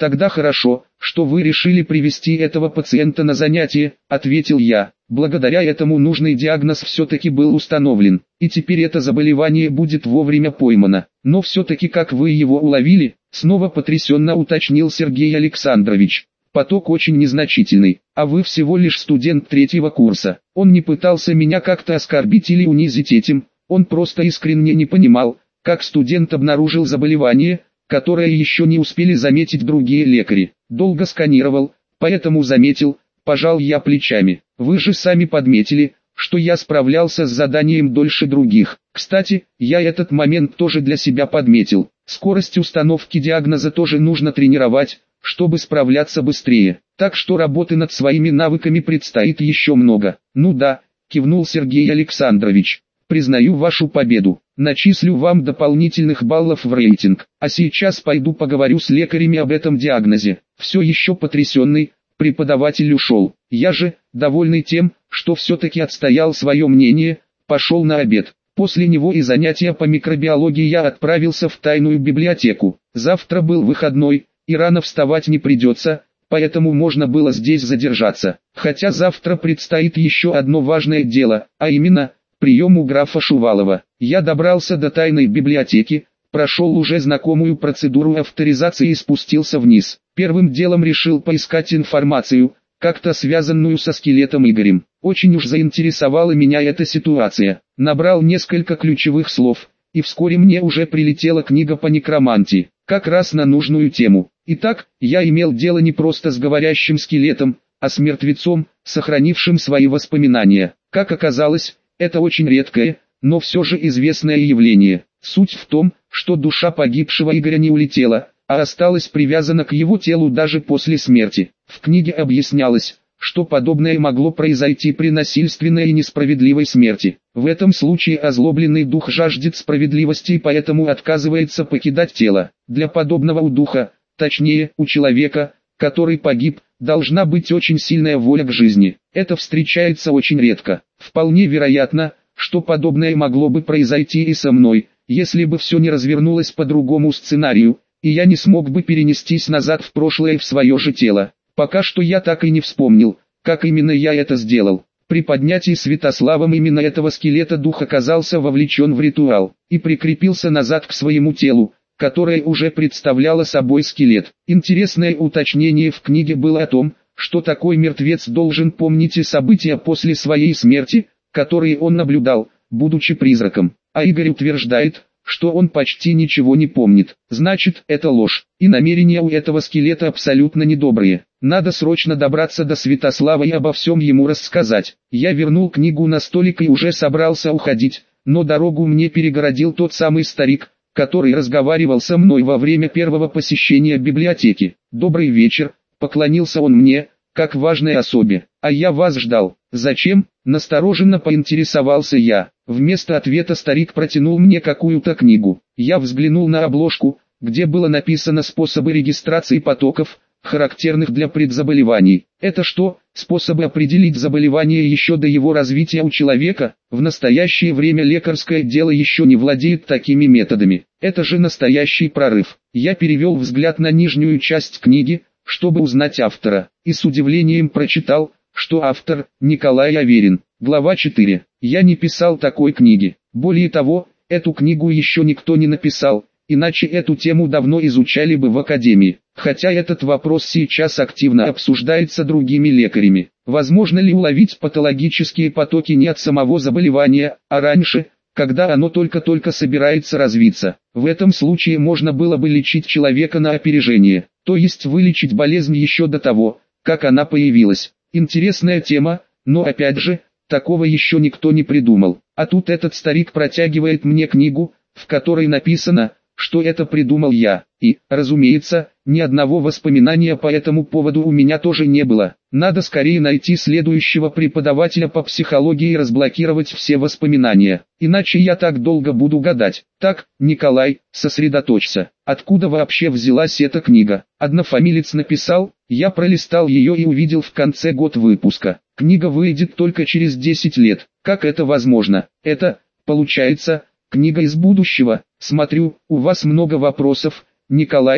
Тогда хорошо, что вы решили привести этого пациента на занятие, ответил я. Благодаря этому нужный диагноз все-таки был установлен, и теперь это заболевание будет вовремя поймано. Но все-таки как вы его уловили? Снова потрясенно уточнил Сергей Александрович. Поток очень незначительный, а вы всего лишь студент 3-го курса. Он не пытался меня как-то оскорбить или унизить этим, он просто искренне не понимал, как студент обнаружил заболевание, которое еще не успели заметить другие лекари. Долго сканировал, поэтому заметил, пожал я плечами. Вы же сами подметили, что я справлялся с заданием дольше других. Кстати, я этот момент тоже для себя подметил. Скорость установки диагноза тоже нужно тренировать, чтобы справляться быстрее. Так что работы над своими навыками предстоит еще много. Ну да, кивнул Сергей Александрович. Признаю вашу победу. Начислю вам дополнительных баллов в рейтинг. А сейчас пойду поговорю с лекарями об этом диагнозе. Все еще потрясенный, преподаватель ушел. Я же, довольный тем, что все-таки отстоял свое мнение, пошел на обед. После него и занятия по микробиологии я отправился в тайную библиотеку. Завтра был выходной, и рано вставать не придется, поэтому можно было здесь задержаться. Хотя завтра предстоит еще одно важное дело, а именно, прием у графа Шувалова. Я добрался до тайной библиотеки, прошел уже знакомую процедуру авторизации и спустился вниз. Первым делом решил поискать информацию, как-то связанную со скелетом Игорем. Очень уж заинтересовала меня эта ситуация. Набрал несколько ключевых слов, и вскоре мне уже прилетела книга по некромантии, как раз на нужную тему. Итак, я имел дело не просто с говорящим скелетом, а с мертвецом, сохранившим свои воспоминания. Как оказалось, это очень редкое, но все же известное явление. Суть в том, что душа погибшего Игоря не улетела, а осталась привязана к его телу даже после смерти. В книге объяснялось, что подобное могло произойти при насильственной и несправедливой смерти. В этом случае озлобленный дух жаждет справедливости и поэтому отказывается покидать тело. Для подобного у духа, точнее, у человека, который погиб, должна быть очень сильная воля к жизни. Это встречается очень редко. Вполне вероятно, что подобное могло бы произойти и со мной, если бы все не развернулось по другому сценарию, и я не смог бы перенестись назад в прошлое в свое же тело. Пока что я так и не вспомнил, как именно я это сделал. При поднятии Святославом именно этого скелета дух оказался вовлечен в ритуал, и прикрепился назад к своему телу, которое уже представляло собой скелет. Интересное уточнение в книге было о том, что такой мертвец должен помнить и события после своей смерти, которые он наблюдал, будучи призраком. А Игорь утверждает, что он почти ничего не помнит. Значит, это ложь, и намерения у этого скелета абсолютно недобрые. Надо срочно добраться до Святослава и обо всем ему рассказать. Я вернул книгу на столик и уже собрался уходить, но дорогу мне перегородил тот самый старик, который разговаривал со мной во время первого посещения библиотеки. «Добрый вечер», — поклонился он мне, как важной особе. «А я вас ждал». «Зачем?» — настороженно поинтересовался я. Вместо ответа старик протянул мне какую-то книгу. Я взглянул на обложку, где было написано «Способы регистрации потоков, характерных для предзаболеваний». Это что, способы определить заболевание еще до его развития у человека? В настоящее время лекарское дело еще не владеет такими методами. Это же настоящий прорыв. Я перевел взгляд на нижнюю часть книги, чтобы узнать автора, и с удивлением прочитал, что автор – Николай Аверин. Глава 4. Я не писал такой книги. Более того, эту книгу еще никто не написал, иначе эту тему давно изучали бы в академии. Хотя этот вопрос сейчас активно обсуждается другими лекарями. Возможно ли уловить патологические потоки не от самого заболевания, а раньше, когда оно только-только собирается развиться? В этом случае можно было бы лечить человека на опережение, то есть вылечить болезнь еще до того, как она появилась. Интересная тема, но опять же, такого еще никто не придумал. А тут этот старик протягивает мне книгу, в которой написано, что это придумал я. И, разумеется, ни одного воспоминания по этому поводу у меня тоже не было. Надо скорее найти следующего преподавателя по психологии и разблокировать все воспоминания. Иначе я так долго буду гадать. Так, Николай, сосредоточься. Откуда вообще взялась эта книга? Однофамилец написал, я пролистал ее и увидел в конце год выпуска. Книга выйдет только через 10 лет. Как это возможно? Это, получается, книга из будущего. Смотрю, у вас много вопросов, Николай,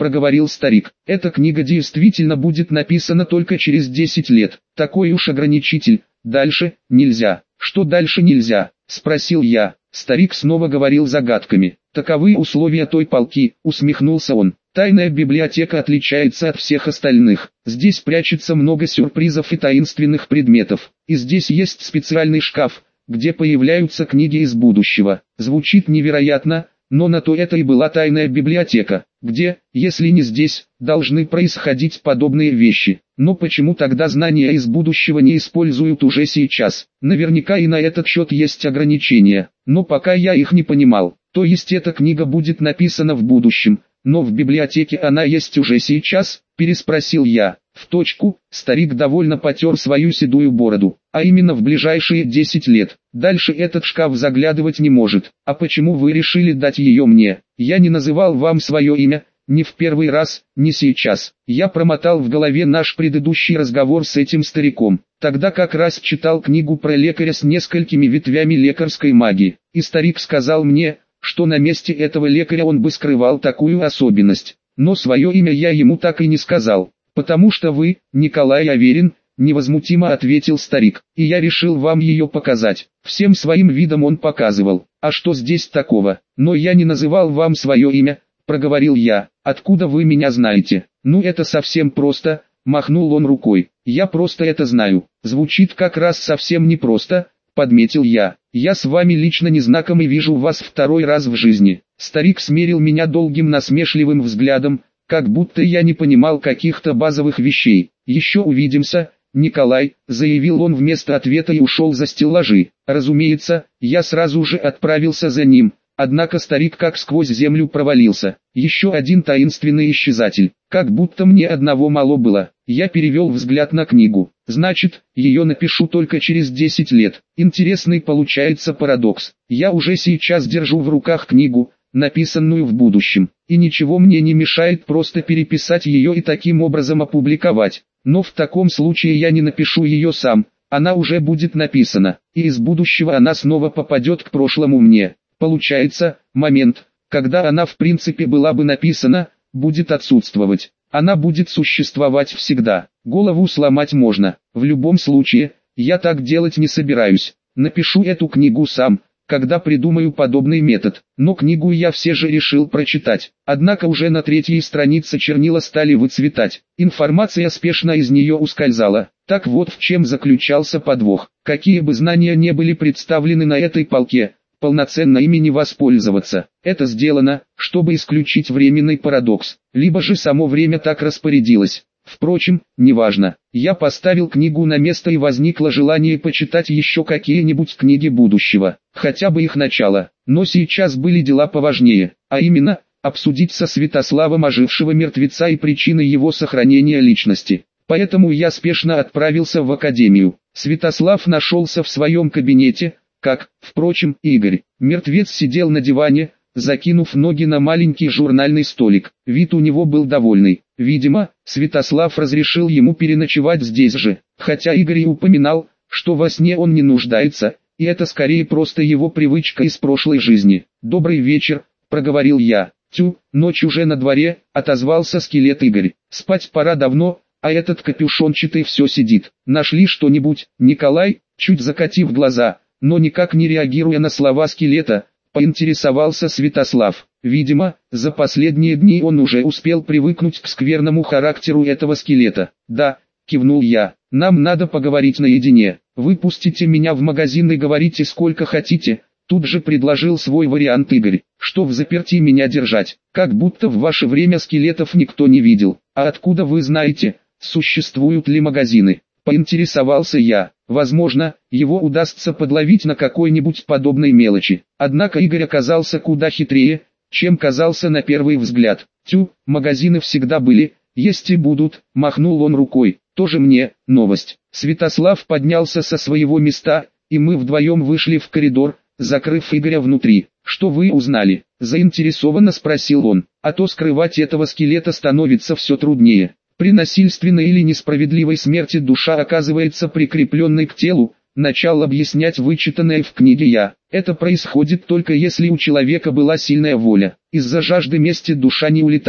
проговорил старик. Эта книга действительно будет написана только через 10 лет. Такой уж ограничитель. Дальше нельзя. Что дальше нельзя? Спросил я. Старик снова говорил загадками. Таковы условия той полки, усмехнулся он. Тайная библиотека отличается от всех остальных. Здесь прячется много сюрпризов и таинственных предметов. И здесь есть специальный шкаф, где появляются книги из будущего. Звучит невероятно, но на то это и была тайная библиотека, где, если не здесь, должны происходить подобные вещи. Но почему тогда знания из будущего не используют уже сейчас? Наверняка и на этот счет есть ограничения, но пока я их не понимал. То есть эта книга будет написана в будущем, но в библиотеке она есть уже сейчас, переспросил я. В точку, старик довольно потер свою седую бороду, а именно в ближайшие 10 лет. Дальше этот шкаф заглядывать не может. А почему вы решили дать ее мне? Я не называл вам свое имя, ни в первый раз, ни сейчас. Я промотал в голове наш предыдущий разговор с этим стариком. Тогда как раз читал книгу про лекаря с несколькими ветвями лекарской магии. И старик сказал мне, что на месте этого лекаря он бы скрывал такую особенность. Но свое имя я ему так и не сказал. «Потому что вы, Николай Аверин», — невозмутимо ответил старик, — «и я решил вам ее показать». Всем своим видом он показывал. «А что здесь такого? Но я не называл вам свое имя», — проговорил я. «Откуда вы меня знаете?» «Ну это совсем просто», — махнул он рукой. «Я просто это знаю». «Звучит как раз совсем непросто», — подметил я. «Я с вами лично не знаком и вижу вас второй раз в жизни». Старик смерил меня долгим насмешливым взглядом, как будто я не понимал каких-то базовых вещей. «Еще увидимся, Николай», — заявил он вместо ответа и ушел за стеллажи. Разумеется, я сразу же отправился за ним, однако старик как сквозь землю провалился. Еще один таинственный исчезатель, как будто мне одного мало было. Я перевел взгляд на книгу. Значит, ее напишу только через 10 лет. Интересный получается парадокс. Я уже сейчас держу в руках книгу, написанную в будущем, и ничего мне не мешает просто переписать ее и таким образом опубликовать. Но в таком случае я не напишу ее сам, она уже будет написана, и из будущего она снова попадет к прошлому мне. Получается, момент, когда она в принципе была бы написана, будет отсутствовать. Она будет существовать всегда. Голову сломать можно. В любом случае, я так делать не собираюсь. Напишу эту книгу сам, когда придумаю подобный метод. Но книгу я все же решил прочитать. Однако уже на 3-й странице чернила стали выцветать. Информация спешно из нее ускользала. Так вот в чем заключался подвох. Какие бы знания не были представлены на этой полке, полноценно ими не воспользоваться. Это сделано, чтобы исключить временный парадокс. Либо же само время так распорядилось. Впрочем, неважно. Я поставил книгу на место и возникло желание почитать еще какие-нибудь книги будущего. Хотя бы их начало. Но сейчас были дела поважнее. А именно, обсудить со Святославом ожившего мертвеца и причины его сохранения личности. Поэтому я спешно отправился в академию. Святослав нашелся в своем кабинете, как, впрочем, Игорь. Мертвец сидел на диване, закинув ноги на маленький журнальный столик. Вид у него был довольный. Видимо, Святослав разрешил ему переночевать здесь же. Хотя Игорь и упоминал, что во сне он не нуждается, и это скорее просто его привычка из прошлой жизни. «Добрый вечер», — проговорил я. «Тю, ночь уже на дворе», — отозвался скелет Игорь. «Спать пора давно, а этот капюшончатый все сидит. Нашли что-нибудь, Николай?» Чуть закатив глаза, но никак не реагируя на слова скелета, поинтересовался Святослав. Видимо, за последние дни он уже успел привыкнуть к скверному характеру этого скелета. «Да», — кивнул я, — «нам надо поговорить наедине. Выпустите меня в магазин и говорите сколько хотите», — тут же предложил свой вариант Игорь. «Что взаперти меня держать? Как будто в ваше время скелетов никто не видел. А откуда вы знаете, существуют ли магазины?» Поинтересовался я. Возможно, его удастся подловить на какой-нибудь подобной мелочи. Однако Игорь оказался куда хитрее, чем казался на первый взгляд. «Тю, магазины всегда были, есть и будут», — махнул он рукой. «Тоже мне новость». Святослав поднялся со своего места, и мы вдвоем вышли в коридор, закрыв Игоря внутри. «Что вы узнали?» — заинтересованно спросил он. «А то скрывать этого скелета становится все труднее. При насильственной или несправедливой смерти душа оказывается прикрепленной к телу», начал объяснять вычитанное в книге я. «Это происходит только если у человека была сильная воля. Из-за жажды мести душа не улетает.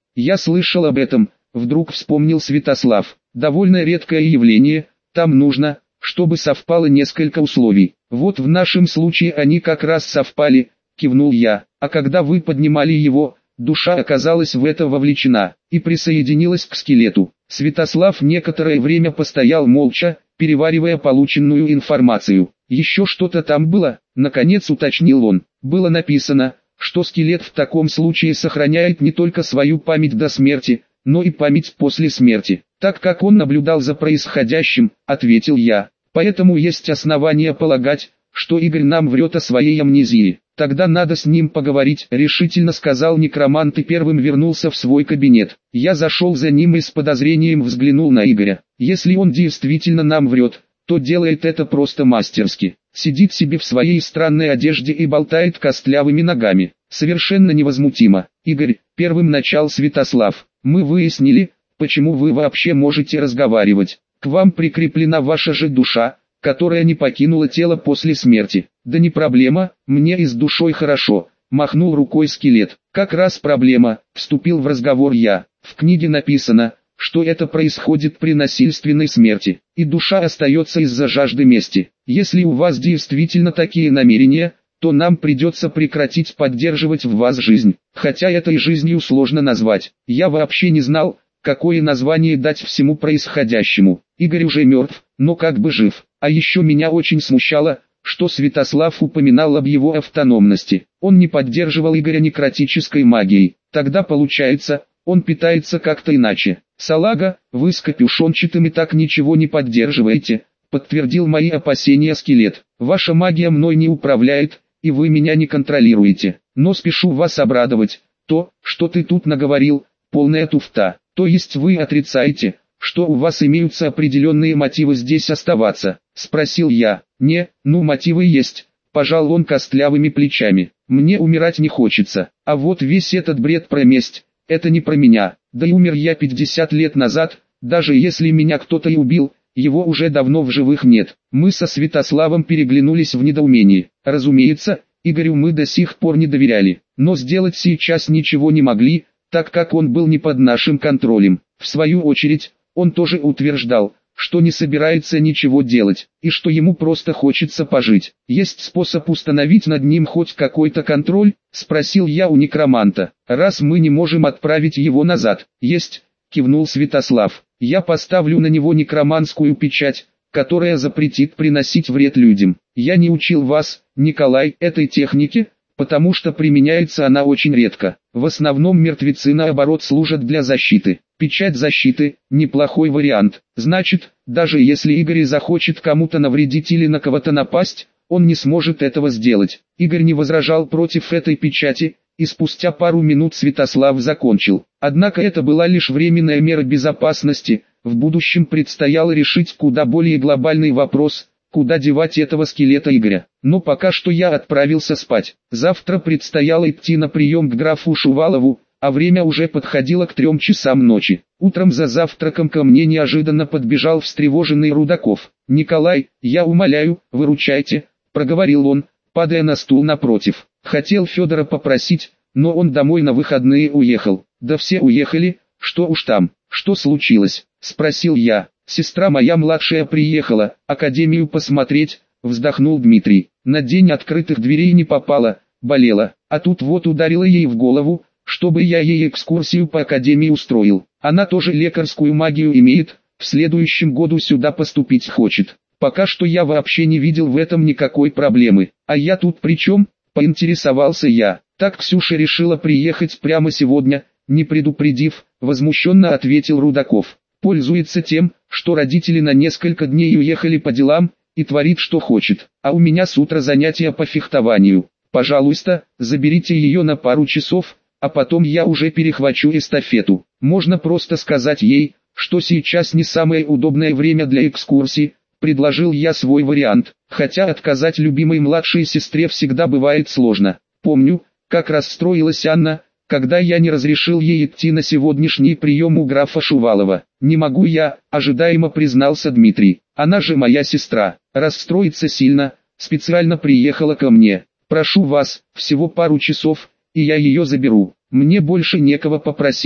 Я слышал об этом, вдруг вспомнил Святослав. Довольно редкое явление, там нужно, чтобы совпало несколько условий. Вот в нашем случае они как раз совпали, кивнул я. А когда вы поднимали его, душа оказалась в это вовлечена и присоединилась к скелету. Святослав некоторое время постоял молча, переваривая полученную информацию. Еще что-то там было, наконец уточнил он. Было написано, что скелет в таком случае сохраняет не только свою память до смерти, но и память после смерти. Так как он наблюдал за происходящим, ответил я. Поэтому есть основания полагать, что Игорь нам врет о своей амнезии. Тогда надо с ним поговорить, решительно сказал некромант и первым вернулся в свой кабинет. Я зашел за ним и с подозрением взглянул на Игоря. Если он действительно нам врет, то делает это просто мастерски. Сидит себе в своей странной одежде и болтает костлявыми ногами. Совершенно невозмутимо. Игорь, первым начал Святослав. Мы выяснили, почему вы вообще можете разговаривать. К вам прикреплена ваша же душа, которая не покинула тело после смерти. Да не проблема, мне и с душой хорошо, махнул рукой скелет. Как раз проблема, вступил в разговор я. В книге написано, что это происходит при насильственной смерти, и душа остается из-за жажды мести. Если у вас действительно такие намерения, то нам придется прекратить поддерживать в вас жизнь. Хотя это и жизнью сложно назвать. Я вообще не знал, какое название дать всему происходящему. Игорь уже мертв, но как бы жив. А еще меня очень смущало, что Святослав упоминал об его автономности. Он не поддерживал Игоря некротической магией. Тогда получается, он питается как-то иначе. Салага, вы с капюшончатым и так ничего не поддерживаете, подтвердил мои опасения скелет. Ваша магия мной не управляет, и вы меня не контролируете. Но спешу вас обрадовать, то, что ты тут наговорил, полная туфта. То есть вы отрицаете, что у вас имеются определенные мотивы здесь оставаться? Спросил я. Не, ну мотивы есть, пожал он костлявыми плечами. Мне умирать не хочется, а вот весь этот бред про месть, это не про меня. Да и умер я 50 лет назад, даже если меня кто-то и убил, его уже давно в живых нет. Мы со Святославом переглянулись в недоумении. Разумеется, Игорю мы до сих пор не доверяли, но сделать сейчас ничего не могли, так как он был не под нашим контролем. В свою очередь, он тоже утверждал, что не собирается ничего делать, и что ему просто хочется пожить. Есть способ установить над ним хоть какой-то контроль? Спросил я у некроманта. Раз мы не можем отправить его назад. Есть, кивнул Святослав. Я поставлю на него некроманскую печать, которая запретит приносить вред людям. Я не учил вас, Николай, этой технике, потому что применяется она очень редко. В основном мертвецы наоборот служат для защиты. Печать защиты – неплохой вариант. Значит, даже если Игорь захочет кому-то навредить или на кого-то напасть, он не сможет этого сделать. Игорь не возражал против этой печати, и спустя пару минут Святослав закончил. Однако это была лишь временная мера безопасности, в будущем предстояло решить куда более глобальный вопрос – куда девать этого скелета Игоря. Но пока что я отправился спать. Завтра предстояло идти на прием к графу Шувалову, а время уже подходило к 3 часам ночи. Утром за завтраком ко мне неожиданно подбежал встревоженный Рудаков. «Николай, я умоляю, выручайте», — проговорил он, падая на стул напротив. Хотел Федора попросить, но он домой на выходные уехал. Да все уехали, что уж там. «Что случилось?» — спросил я. «Сестра моя младшая приехала, академию посмотреть», — вздохнул Дмитрий. «На день открытых дверей не попала, болела, а тут вот ударила ей в голову, чтобы я ей экскурсию по академии устроил. Она тоже лекарскую магию имеет, в следующем году сюда поступить хочет. Пока что я вообще не видел в этом никакой проблемы. А я тут при чем?» — поинтересовался я. «Так Ксюша решила приехать прямо сегодня, не предупредив», — возмущенно ответил Рудаков. «Пользуется тем, что родители на несколько дней уехали по делам, и творит что хочет. А у меня с утра занятия по фехтованию. Пожалуйста, заберите ее на пару часов, а потом я уже перехвачу эстафету. Можно просто сказать ей, что сейчас не самое удобное время для экскурсий», — предложил я свой вариант. Хотя отказать любимой младшей сестре всегда бывает сложно. Помню, как расстроилась Анна, когда я не разрешил ей идти на сегодняшний прием у графа Шувалова. «Не могу я», — ожидаемо признался Дмитрий. «Она же моя сестра. Расстроится сильно, специально приехала ко мне. Прошу вас, всего пару часов, и я ее заберу. Мне больше некого попросить».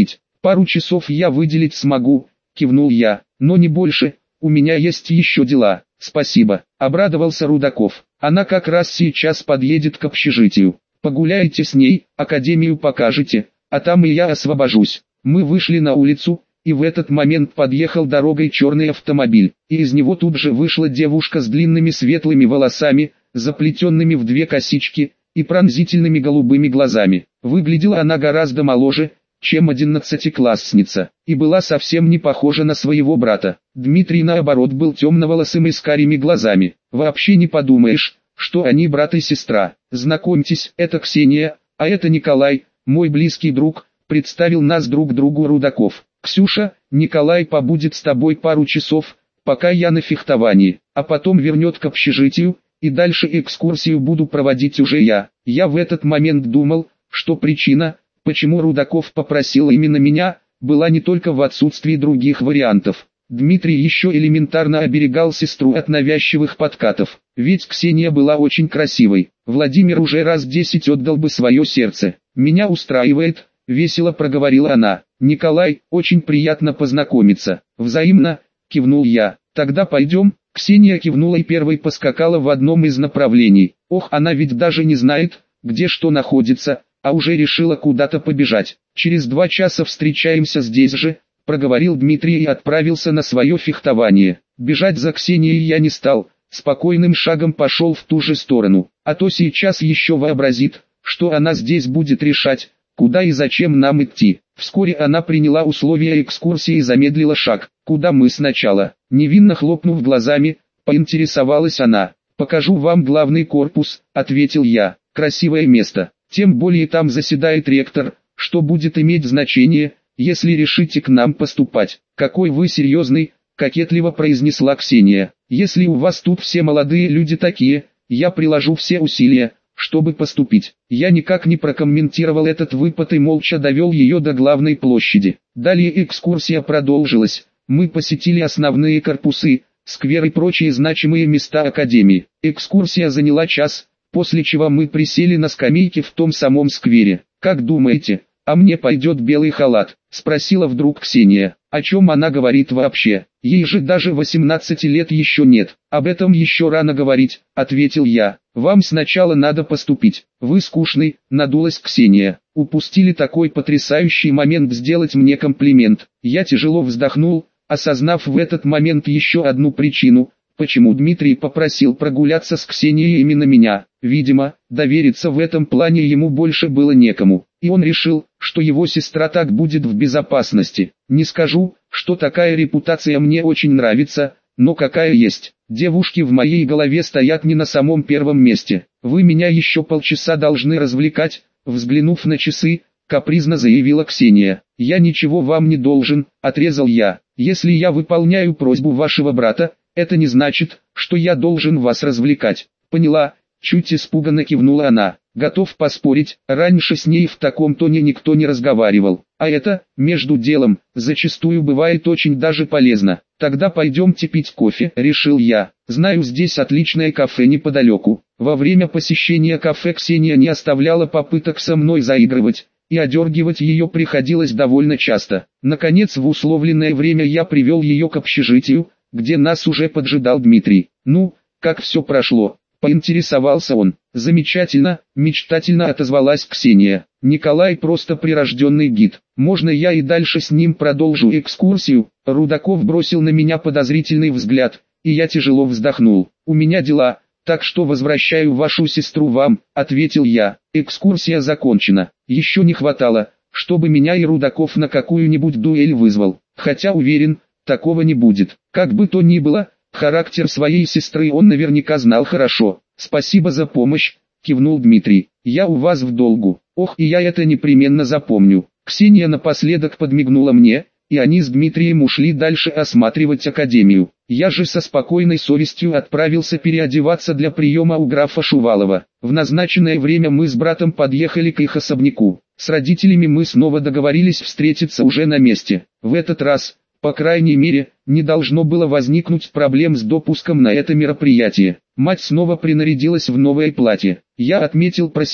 Пару часов я выделить смогу, кивнул я, но не больше, у меня есть еще дела. Спасибо, обрадовался Рудаков. Она как раз сейчас подъедет к общежитию. Погуляйте с ней, академию покажете, а там и я освобожусь. Мы вышли на улицу, и в этот момент подъехал дорогой черный автомобиль, и из него тут же вышла девушка с длинными светлыми волосами, заплетенными в две косички, и пронзительными голубыми глазами. Выглядела она гораздо моложе, чем 11-классница, и была совсем не похожа на своего брата. Дмитрий наоборот был темноволосым и с карими глазами. Вообще не подумаешь, что они брат и сестра. Знакомьтесь, это Ксения, а это Николай, мой близкий друг, представил нас друг другу Рудаков. Ксюша, Николай побудет с тобой пару часов, пока я на фехтовании, а потом вернет к общежитию, и дальше экскурсию буду проводить уже я. Я в этот момент думал, что причина, почему Рудаков попросил именно меня, была не только в отсутствии других вариантов. Дмитрий еще элементарно оберегал сестру от навязчивых подкатов, ведь Ксения была очень красивой. Владимир уже раз 10 отдал бы свое сердце. «Меня устраивает», — весело проговорила она. «Николай, очень приятно познакомиться». «Взаимно», — кивнул я. «Тогда пойдем». Ксения кивнула и первой поскакала в одном из направлений. Ох, она ведь даже не знает, где что находится, а уже решила куда-то побежать. «Через 2 часа встречаемся здесь же», — проговорил Дмитрий и отправился на свое фехтование. Бежать за Ксенией я не стал, спокойным шагом пошел в ту же сторону, а то сейчас еще вообразит, что она здесь будет решать, куда и зачем нам идти. Вскоре она приняла условия экскурсии и замедлила шаг. «Куда мы сначала?» Невинно хлопнув глазами, поинтересовалась она. «Покажу вам главный корпус», — ответил я. «Красивое место, тем более там заседает ректор, что будет иметь значение, если решите к нам поступать». «Какой вы серьезный», — кокетливо произнесла Ксения. «Если у вас тут все молодые люди такие, я приложу все усилия, чтобы поступить». Я никак не прокомментировал этот выпад и молча довел ее до главной площади. Далее экскурсия продолжилась. Мы посетили основные корпусы, сквер и прочие значимые места академии. Экскурсия заняла час, после чего мы присели на скамейке в том самом сквере. «Как думаете, а мне пойдет белый халат?» — спросила вдруг Ксения. «О чем она говорит вообще? Ей же даже 18 лет еще нет». «Об этом еще рано говорить», — ответил я. «Вам сначала надо поступить». «Вы скучный», — надулась Ксения. «Упустили такой потрясающий момент сделать мне комплимент». Я тяжело вздохнул, осознав в этот момент еще одну причину, почему Дмитрий попросил прогуляться с Ксенией именно меня. Видимо, довериться в этом плане ему больше было некому, и он решил, что его сестра так будет в безопасности. Не скажу, что такая репутация мне очень нравится, но какая есть. Девушки в моей голове стоят не на самом первом месте. «Вы меня еще полчаса должны развлекать», взглянув на часы, капризно заявила Ксения. «Я ничего вам не должен», отрезал я. «Если я выполняю просьбу вашего брата, это не значит, что я должен вас развлекать». «Поняла», чуть испуганно кивнула она. «Готов поспорить, раньше с ней в таком тоне никто не разговаривал. А это, между делом, зачастую бывает очень даже полезно». «Тогда пойдемте пить кофе», решил я. «Знаю, здесь отличное кафе неподалеку». Во время посещения кафе Ксения не оставляла попыток со мной заигрывать, и одергивать ее приходилось довольно часто. Наконец, в условленное время я привел ее к общежитию, где нас уже поджидал Дмитрий. «Ну, как все прошло?» — поинтересовался он. «Замечательно», — мечтательно отозвалась Ксения. «Николай просто прирожденный гид. Можно я и дальше с ним продолжу экскурсию?» Рудаков бросил на меня подозрительный взгляд, и я тяжело вздохнул. «У меня дела, так что возвращаю вашу сестру вам», — ответил я. «Экскурсия закончена. Еще не хватало, чтобы меня и Рудаков на какую-нибудь дуэль вызвал. Хотя уверен, такого не будет. Как бы то ни было, характер своей сестры он наверняка знал хорошо». «Спасибо за помощь», — кивнул Дмитрий. «Я у вас в долгу». «Ох, и я это непременно запомню». Ксения напоследок подмигнула мне, и они с Дмитрием ушли дальше осматривать академию. Я же со спокойной совестью отправился переодеваться для приема у графа Шувалова. В назначенное время мы с братом подъехали к их особняку. С родителями мы снова договорились встретиться уже на месте. В этот раз, по крайней мере, не должно было возникнуть проблем с допуском на это мероприятие. Мать снова принарядилась в новое платье. Я отметил про себя,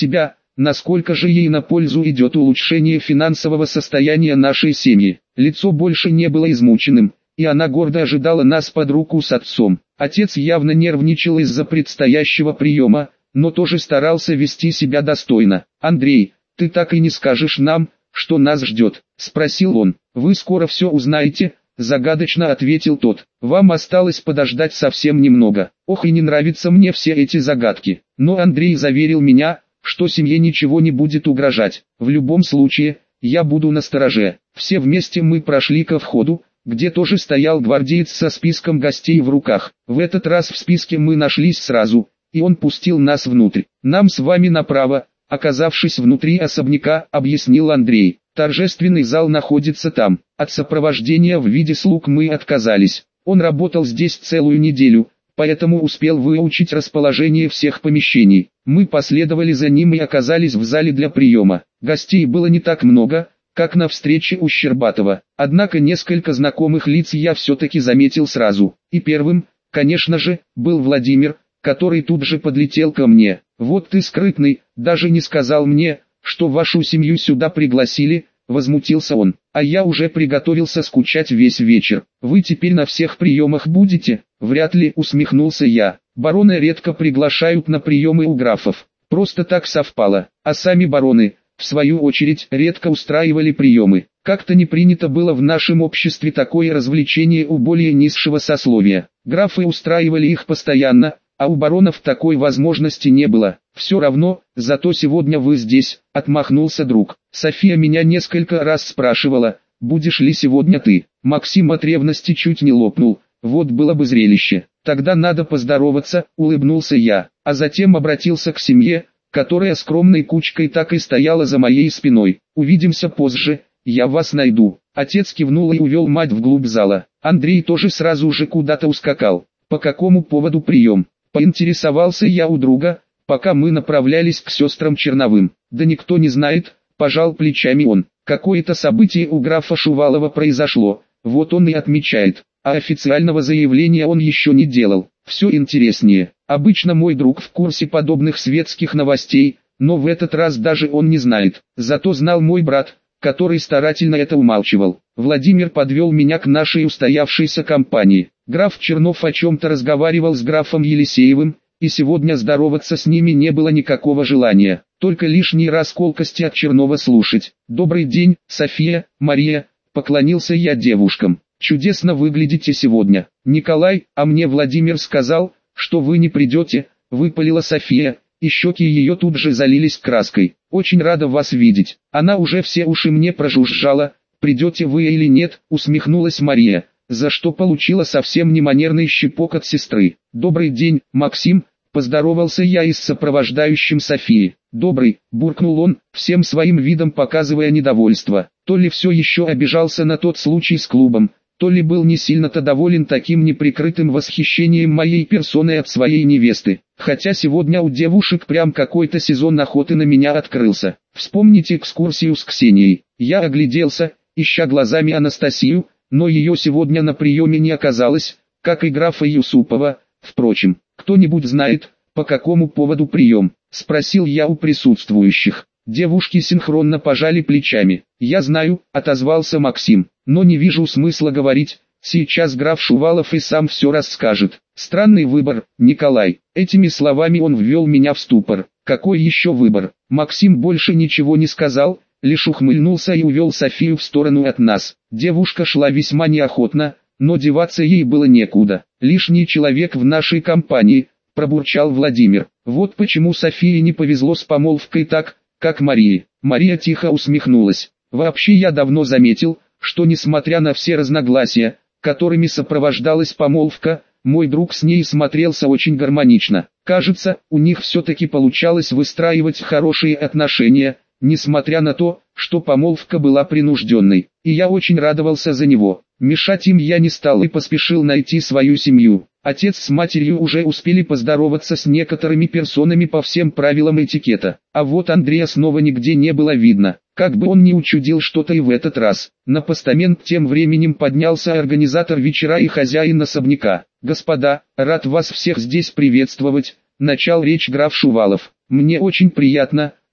насколько же ей на пользу идет улучшение финансового состояния нашей семьи. Лицо больше не было измученным, и она гордо ожидала нас под руку с отцом. Отец явно нервничал из-за предстоящего приема, но тоже старался вести себя достойно. «Андрей, ты так и не скажешь нам, что нас ждет?» – спросил он. «Вы скоро все узнаете», – загадочно ответил тот. «Вам осталось подождать совсем немного». Ох, и не нравятся мне все эти загадки. Но Андрей заверил меня, что семье ничего не будет угрожать. В любом случае, я буду настороже. Все вместе мы прошли ко входу, где тоже стоял гвардеец со списком гостей в руках. В этот раз в списке мы нашлись сразу, и он пустил нас внутрь. «Нам с вами направо», оказавшись внутри особняка, объяснил Андрей. «Торжественный зал находится там. От сопровождения в виде слуг мы отказались. Он работал здесь целую неделю, поэтому успел выучить расположение всех помещений. Мы последовали за ним и оказались в зале для приема. Гостей было не так много, как на встрече у Щербатова. Однако несколько знакомых лиц я все-таки заметил сразу. И первым, конечно же, был Владимир, который тут же подлетел ко мне. «Вот ты скрытный, даже не сказал мне, что вашу семью сюда пригласили», — возмутился он. «А я уже приготовился скучать весь вечер. Вы теперь на всех приемах будете?» «Вряд ли», — усмехнулся я. «Бароны редко приглашают на приемы у графов. Просто так совпало. А сами бароны, в свою очередь, редко устраивали приемы. Как-то не принято было в нашем обществе такое развлечение у более низшего сословия. Графы устраивали их постоянно, а у баронов такой возможности не было. Все равно, зато сегодня вы здесь», — отмахнулся друг. «София меня несколько раз спрашивала, будешь ли сегодня ты». Максим от ревности чуть не лопнул. Вот было бы зрелище. «Тогда надо поздороваться», — улыбнулся я, а затем обратился к семье, которая скромной кучкой так и стояла за моей спиной. «Увидимся позже, я вас найду». Отец кивнул и увел мать вглубь зала. Андрей тоже сразу же куда-то ускакал. «По какому поводу прием?» — поинтересовался я у друга, пока мы направлялись к сестрам Черновым. «Да никто не знает», — пожал плечами он. «Какое-то событие у графа Шувалова произошло, вот он и отмечает, а официального заявления он еще не делал. Все интереснее. Обычно мой друг в курсе подобных светских новостей, но в этот раз даже он не знает. Зато знал мой брат, который старательно это умалчивал. Владимир подвел меня к нашей устоявшейся компании. Граф Чернов о чем-то разговаривал с графом Елисеевым, и сегодня здороваться с ними не было никакого желания, только лишний раз колкости от Чернова слушать. «Добрый день, София, Мария», — поклонился я девушкам. «Чудесно выглядите сегодня. Николай, а мне Владимир сказал, что вы не придете», — выпалила София, и щеки ее тут же залились краской. «Очень рада вас видеть». Она уже все уши мне прожужжала. «Придете вы или нет», — усмехнулась Мария, за что получила совсем неманерный щепок от сестры. «Добрый день, Максим», — поздоровался я и с сопровождающим Софии. «Добрый», — буркнул он, всем своим видом показывая недовольство. То ли все еще обижался на тот случай с клубом, то ли был не сильно-то доволен таким неприкрытым восхищением моей персоной от своей невесты. Хотя сегодня у девушек прям какой-то сезон охоты на меня открылся. Вспомните экскурсию с Ксенией. Я огляделся, ища глазами Анастасию, но ее сегодня на приеме не оказалось, как и графа Юсупова. Впрочем, кто-нибудь знает, по какому поводу прием? Спросил я у присутствующих. Девушки синхронно пожали плечами. «Я знаю», — отозвался Максим, — «но не вижу смысла говорить, сейчас граф Шувалов и сам все расскажет». «Странный выбор, Николай». Этими словами он ввел меня в ступор. «Какой еще выбор?» Максим больше ничего не сказал, лишь ухмыльнулся и увел Софию в сторону от нас. Девушка шла весьма неохотно, но деваться ей было некуда. «Лишний человек в нашей компании», — пробурчал Владимир. «Вот почему Софии не повезло с помолвкой так, как Марии». Мария тихо усмехнулась. «Вообще я давно заметил, что несмотря на все разногласия, которыми сопровождалась помолвка, мой друг с ней смотрелся очень гармонично. Кажется, у них все-таки получалось выстраивать хорошие отношения, несмотря на то, что помолвка была принужденной. И я очень радовался за него. Мешать им я не стал и поспешил найти свою семью. Отец с матерью уже успели поздороваться с некоторыми персонами по всем правилам этикета. А вот Андрея снова нигде не было видно. Как бы он ни учудил что-то и в этот раз. На постамент тем временем поднялся организатор вечера и хозяин особняка. «Господа, рад вас всех здесь приветствовать», — начал речь граф Шувалов. «Мне очень приятно,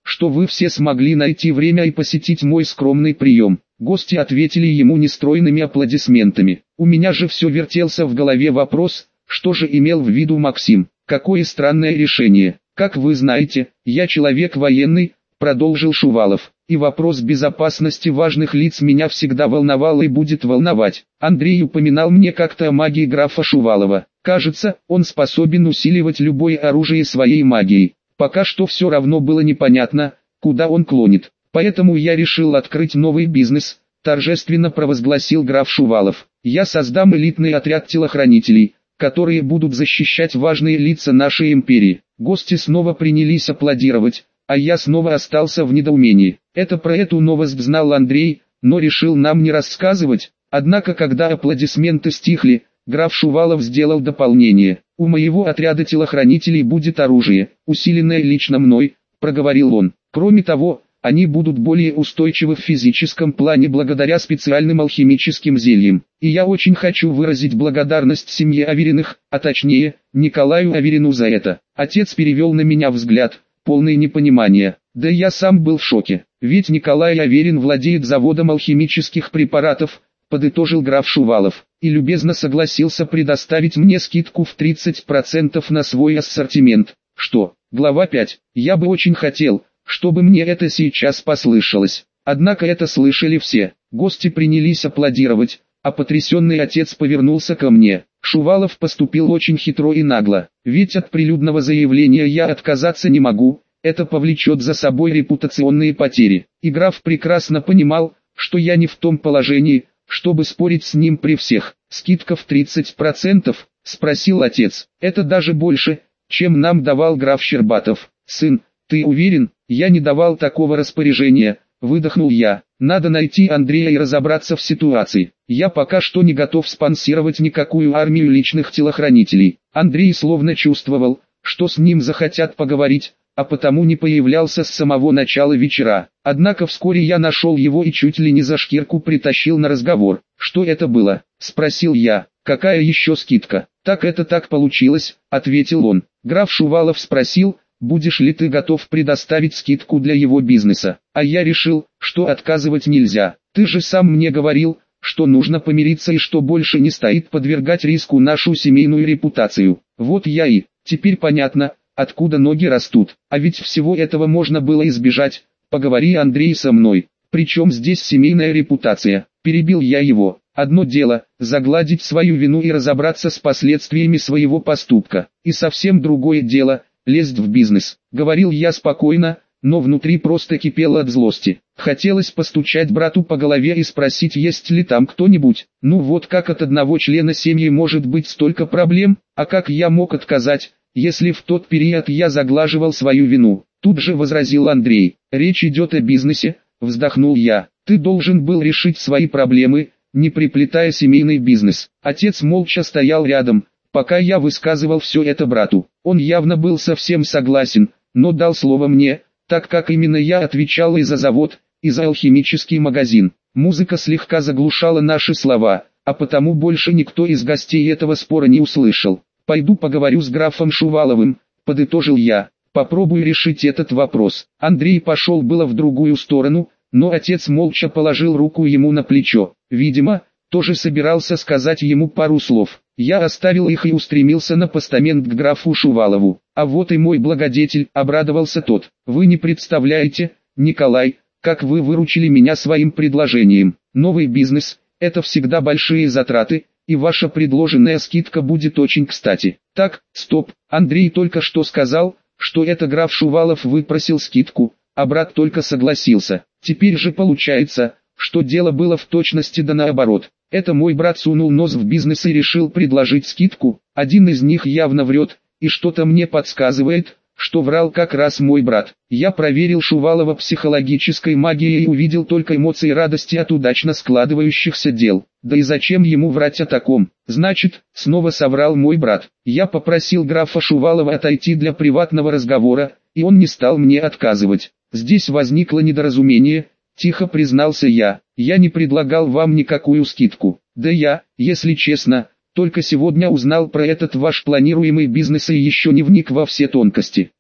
что вы все смогли найти время и посетить мой скромный прием». Гости ответили ему нестройными аплодисментами. У меня же все вертелся в голове вопрос, что же имел в виду Максим. Какое странное решение. «Как вы знаете, я человек военный», — продолжил Шувалов, «и вопрос безопасности важных лиц меня всегда волновал и будет волновать. Андрей упоминал мне как-то о магии графа Шувалова. Кажется, он способен усиливать любое оружие своей магией. Пока что все равно было непонятно, куда он клонит. Поэтому я решил открыть новый бизнес», — торжественно провозгласил граф Шувалов. «Я создам элитный отряд телохранителей, которые будут защищать важные лица нашей империи». Гости снова принялись аплодировать, а я снова остался в недоумении. Это про эту новость знал Андрей, но решил нам не рассказывать. Однако когда аплодисменты стихли, граф Шувалов сделал дополнение. «У моего отряда телохранителей будет оружие, усиленное лично мной», — проговорил он. «Кроме того, они будут более устойчивы в физическом плане благодаря специальным алхимическим зельям. И я очень хочу выразить благодарность семье Авериных, а точнее, Николаю Аверину за это». Отец перевел на меня взгляд, полный непонимания. Да я сам был в шоке. «Ведь Николай Аверин владеет заводом алхимических препаратов», — подытожил граф Шувалов, «и любезно согласился предоставить мне скидку в 30% на свой ассортимент». Что? Глава 5. Я бы очень хотел, чтобы мне это сейчас послышалось. Однако это слышали все. Гости принялись аплодировать, а потрясенный отец повернулся ко мне. Шувалов поступил очень хитро и нагло. Ведь от прилюдного заявления я отказаться не могу, это повлечет за собой репутационные потери. И граф прекрасно понимал, что я не в том положении, чтобы спорить с ним при всех. «Скидка в 30%?» – спросил отец. «Это даже больше, чем нам давал граф Щербатов». «Сын, ты уверен?» «Я не давал такого распоряжения», — выдохнул я. «Надо найти Андрея и разобраться в ситуации. Я пока что не готов спонсировать никакую армию личных телохранителей». Андрей словно чувствовал, что с ним захотят поговорить, а потому не появлялся с самого начала вечера. Однако вскоре я нашел его и чуть ли не за шкирку притащил на разговор. «Что это было?» — спросил я. «Какая еще скидка?» «Так это так получилось», — ответил он. Граф Шувалов спросил, будешь ли ты готов предоставить скидку для его бизнеса. А я решил, что отказывать нельзя. Ты же сам мне говорил, что нужно помириться и что больше не стоит подвергать риску нашу семейную репутацию. Вот я и, теперь понятно, откуда ноги растут. А ведь всего этого можно было избежать. Поговори, Андрей, со мной. Причем здесь семейная репутация? Перебил я его. Одно дело, загладить свою вину и разобраться с последствиями своего поступка. И совсем другое дело, лезть в бизнес. Говорил я спокойно, но внутри просто кипело от злости. Хотелось постучать брату по голове и спросить, есть ли там кто-нибудь. Ну вот как от одного члена семьи может быть столько проблем, а как я мог отказать, если в тот период я заглаживал свою вину? Тут же возразил Андрей. Речь идет о бизнесе, вздохнул я. Ты должен был решить свои проблемы, не приплетая семейный бизнес. Отец молча стоял рядом, пока я высказывал все это брату. Он явно был совсем согласен, но дал слово мне, так как именно я отвечал и за завод, и за алхимический магазин. Музыка слегка заглушала наши слова, а потому больше никто из гостей этого спора не услышал. «Пойду поговорю с графом Шуваловым», — подытожил я. «Попробую решить этот вопрос». Андрей пошел было в другую сторону, но отец молча положил руку ему на плечо. Видимо, тоже собирался сказать ему пару слов. Я оставил их и устремился на постамент к графу Шувалову. «А вот и мой благодетель», — обрадовался тот. «Вы не представляете, Николай, как вы выручили меня своим предложением. Новый бизнес — это всегда большие затраты, и ваша предложенная скидка будет очень кстати». Так, стоп, Андрей только что сказал, что это граф Шувалов выпросил скидку, а брат только согласился. Теперь же получается, что дело было в точности да наоборот. Это мой брат сунул нос в бизнес и решил предложить скидку. Один из них явно врет, и что-то мне подсказывает, что врал как раз мой брат. Я проверил Шувалова психологической магией и увидел только эмоции радости от удачно складывающихся дел. Да и зачем ему врать о таком? Значит, снова соврал мой брат. Я попросил графа Шувалова отойти для приватного разговора, и он не стал мне отказывать. Здесь возникло недоразумение, тихо признался я. Я не предлагал вам никакую скидку. Да я, если честно, только сегодня узнал про этот ваш планируемый бизнес и еще не вник во все тонкости.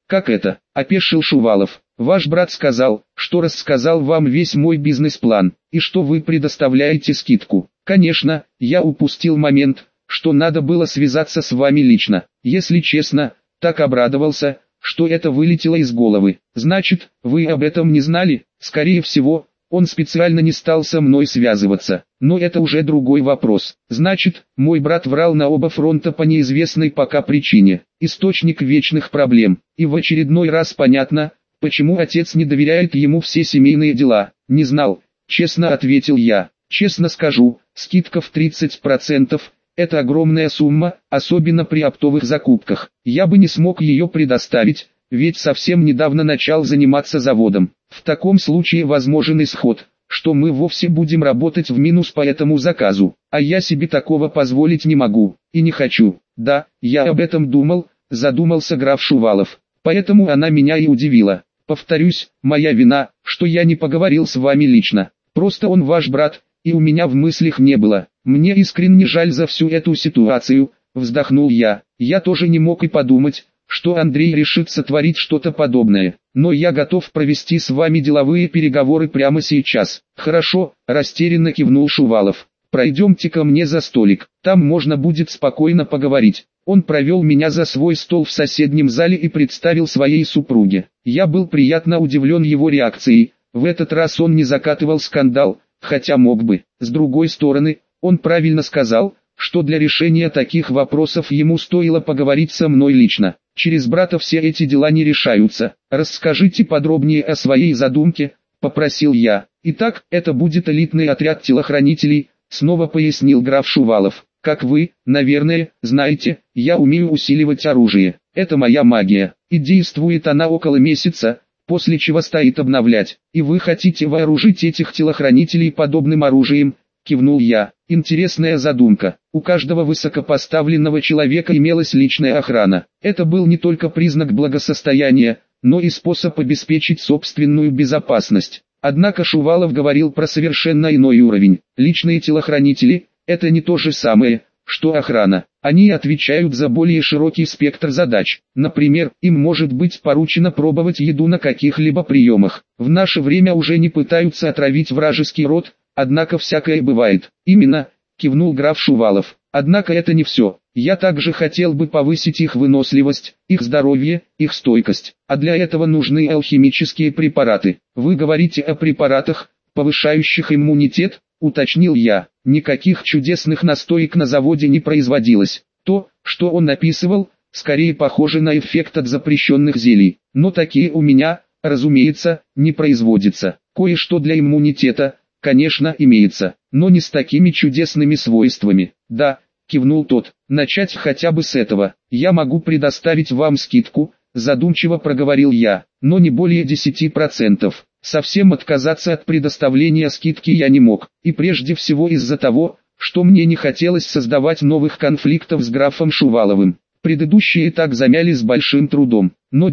Как это? Опешил Шувалов. Ваш брат сказал, что рассказал вам весь мой бизнес-план, и что вы предоставляете скидку. Конечно, я упустил момент, что надо было связаться с вами лично. Если честно, так обрадовался, что это вылетело из головы. Значит, вы об этом не знали? Скорее всего, он специально не стал со мной связываться. Но это уже другой вопрос. Значит, мой брат врал на оба фронта по неизвестной пока причине. Источник вечных проблем. И в очередной раз понятно, почему отец не доверяет ему все семейные дела. Не знал, честно ответил я. Честно скажу, скидка в 30%. Это огромная сумма, особенно при оптовых закупках. Я бы не смог ее предоставить, ведь совсем недавно начал заниматься заводом. В таком случае возможен исход, что мы вовсе будем работать в минус по этому заказу. А я себе такого позволить не могу, и не хочу. Да, я об этом думал, задумался граф Шувалов. Поэтому она меня и удивила. Повторюсь, моя вина, что я не поговорил с вами лично. Просто он ваш брат, и у меня в мыслях не было. Мне искренне жаль за всю эту ситуацию, вздохнул я. Я тоже не мог и подумать, что Андрей решит сотворить что-то подобное. Но я готов провести с вами деловые переговоры прямо сейчас. Хорошо, растерянно кивнул Шувалов. Пройдемте ко мне за столик, там можно будет спокойно поговорить. Он провел меня за свой стол в соседнем зале и представил своей супруге. Я был приятно удивлен его реакцией. В этот раз он не закатывал скандал, хотя мог бы. С другой стороны, он правильно сказал, что для решения таких вопросов ему стоило поговорить со мной лично. Через брата все эти дела не решаются. Расскажите подробнее о своей задумке, попросил я. Итак, это будет элитный отряд телохранителей, снова пояснил граф Шувалов. Как вы, наверное, знаете, я умею усиливать оружие. Это моя магия, и действует она около месяца, после чего стоит обновлять. И вы хотите вооружить этих телохранителей подобным оружием, кивнул я. Интересная задумка. У каждого высокопоставленного человека имелась личная охрана. Это был не только признак благосостояния, но и способ обеспечить собственную безопасность. Однако Шувалов говорил про совершенно иной уровень. Личные телохранители – это не то же самое, что охрана. Они отвечают за более широкий спектр задач. Например, им может быть поручено пробовать еду на каких-либо приемах. В наше время уже не пытаются отравить вражеский род, однако всякое бывает. Именно, кивнул граф Шувалов. Однако это не все. Я также хотел бы повысить их выносливость, их здоровье, их стойкость. А для этого нужны алхимические препараты. Вы говорите о препаратах, повышающих иммунитет, уточнил я. Никаких чудесных настоек на заводе не производилось. То, что он описывал, скорее похоже на эффект от запрещенных зелий. Но такие у меня, разумеется, не производятся. Кое-что для иммунитета, конечно, имеется, но не с такими чудесными свойствами. Да, кивнул тот, начать хотя бы с этого. Я могу предоставить вам скидку, задумчиво проговорил я, но не более 10%. Совсем отказаться от предоставления скидки я не мог, и прежде всего из-за того, что мне не хотелось создавать новых конфликтов с графом Шуваловым. Предыдущие так замяли с большим трудом, но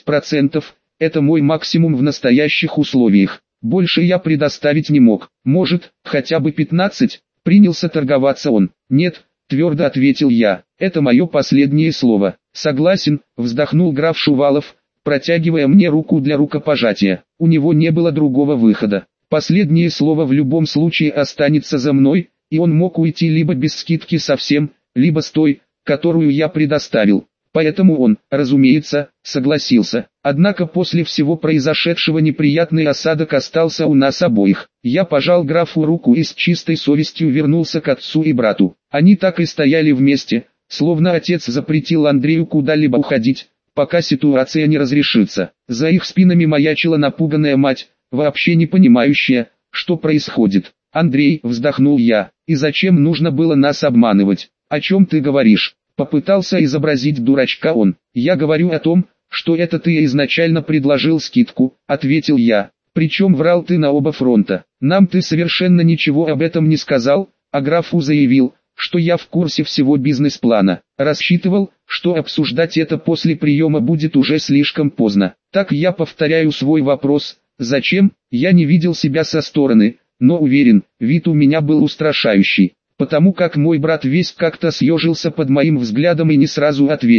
10% – это мой максимум в настоящих условиях. Больше я предоставить не мог. Может, хотя бы 15? Принялся торговаться он. Нет, твердо ответил я. Это мое последнее слово. Согласен, вздохнул граф Шувалов, протягивая мне руку для рукопожатия. У него не было другого выхода. Последнее слово в любом случае останется за мной, и он мог уйти либо без скидки совсем, либо с той, которую я предоставил. Поэтому он, разумеется, согласился. Однако после всего произошедшего неприятный осадок остался у нас обоих. Я пожал графу руку и с чистой совестью вернулся к отцу и брату. Они так и стояли вместе, словно отец запретил Андрею куда-либо уходить, пока ситуация не разрешится. За их спинами маячила напуганная мать, вообще не понимающая, что происходит. «Андрей», вздохнул я, — «и зачем нужно было нас обманывать? О чем ты говоришь?» Попытался изобразить дурачка он. «Я говорю о том, что это ты изначально предложил скидку», — ответил я. «Причем врал ты на оба фронта. Нам ты совершенно ничего об этом не сказал, а графу заявил, что я в курсе всего бизнес-плана. Рассчитывал, что обсуждать это после приема будет уже слишком поздно. Так я повторяю свой вопрос, зачем? Я не видел себя со стороны, но уверен, вид у меня был устрашающий. Потому как мой брат весь как-то съежился под моим взглядом и не сразу ответил.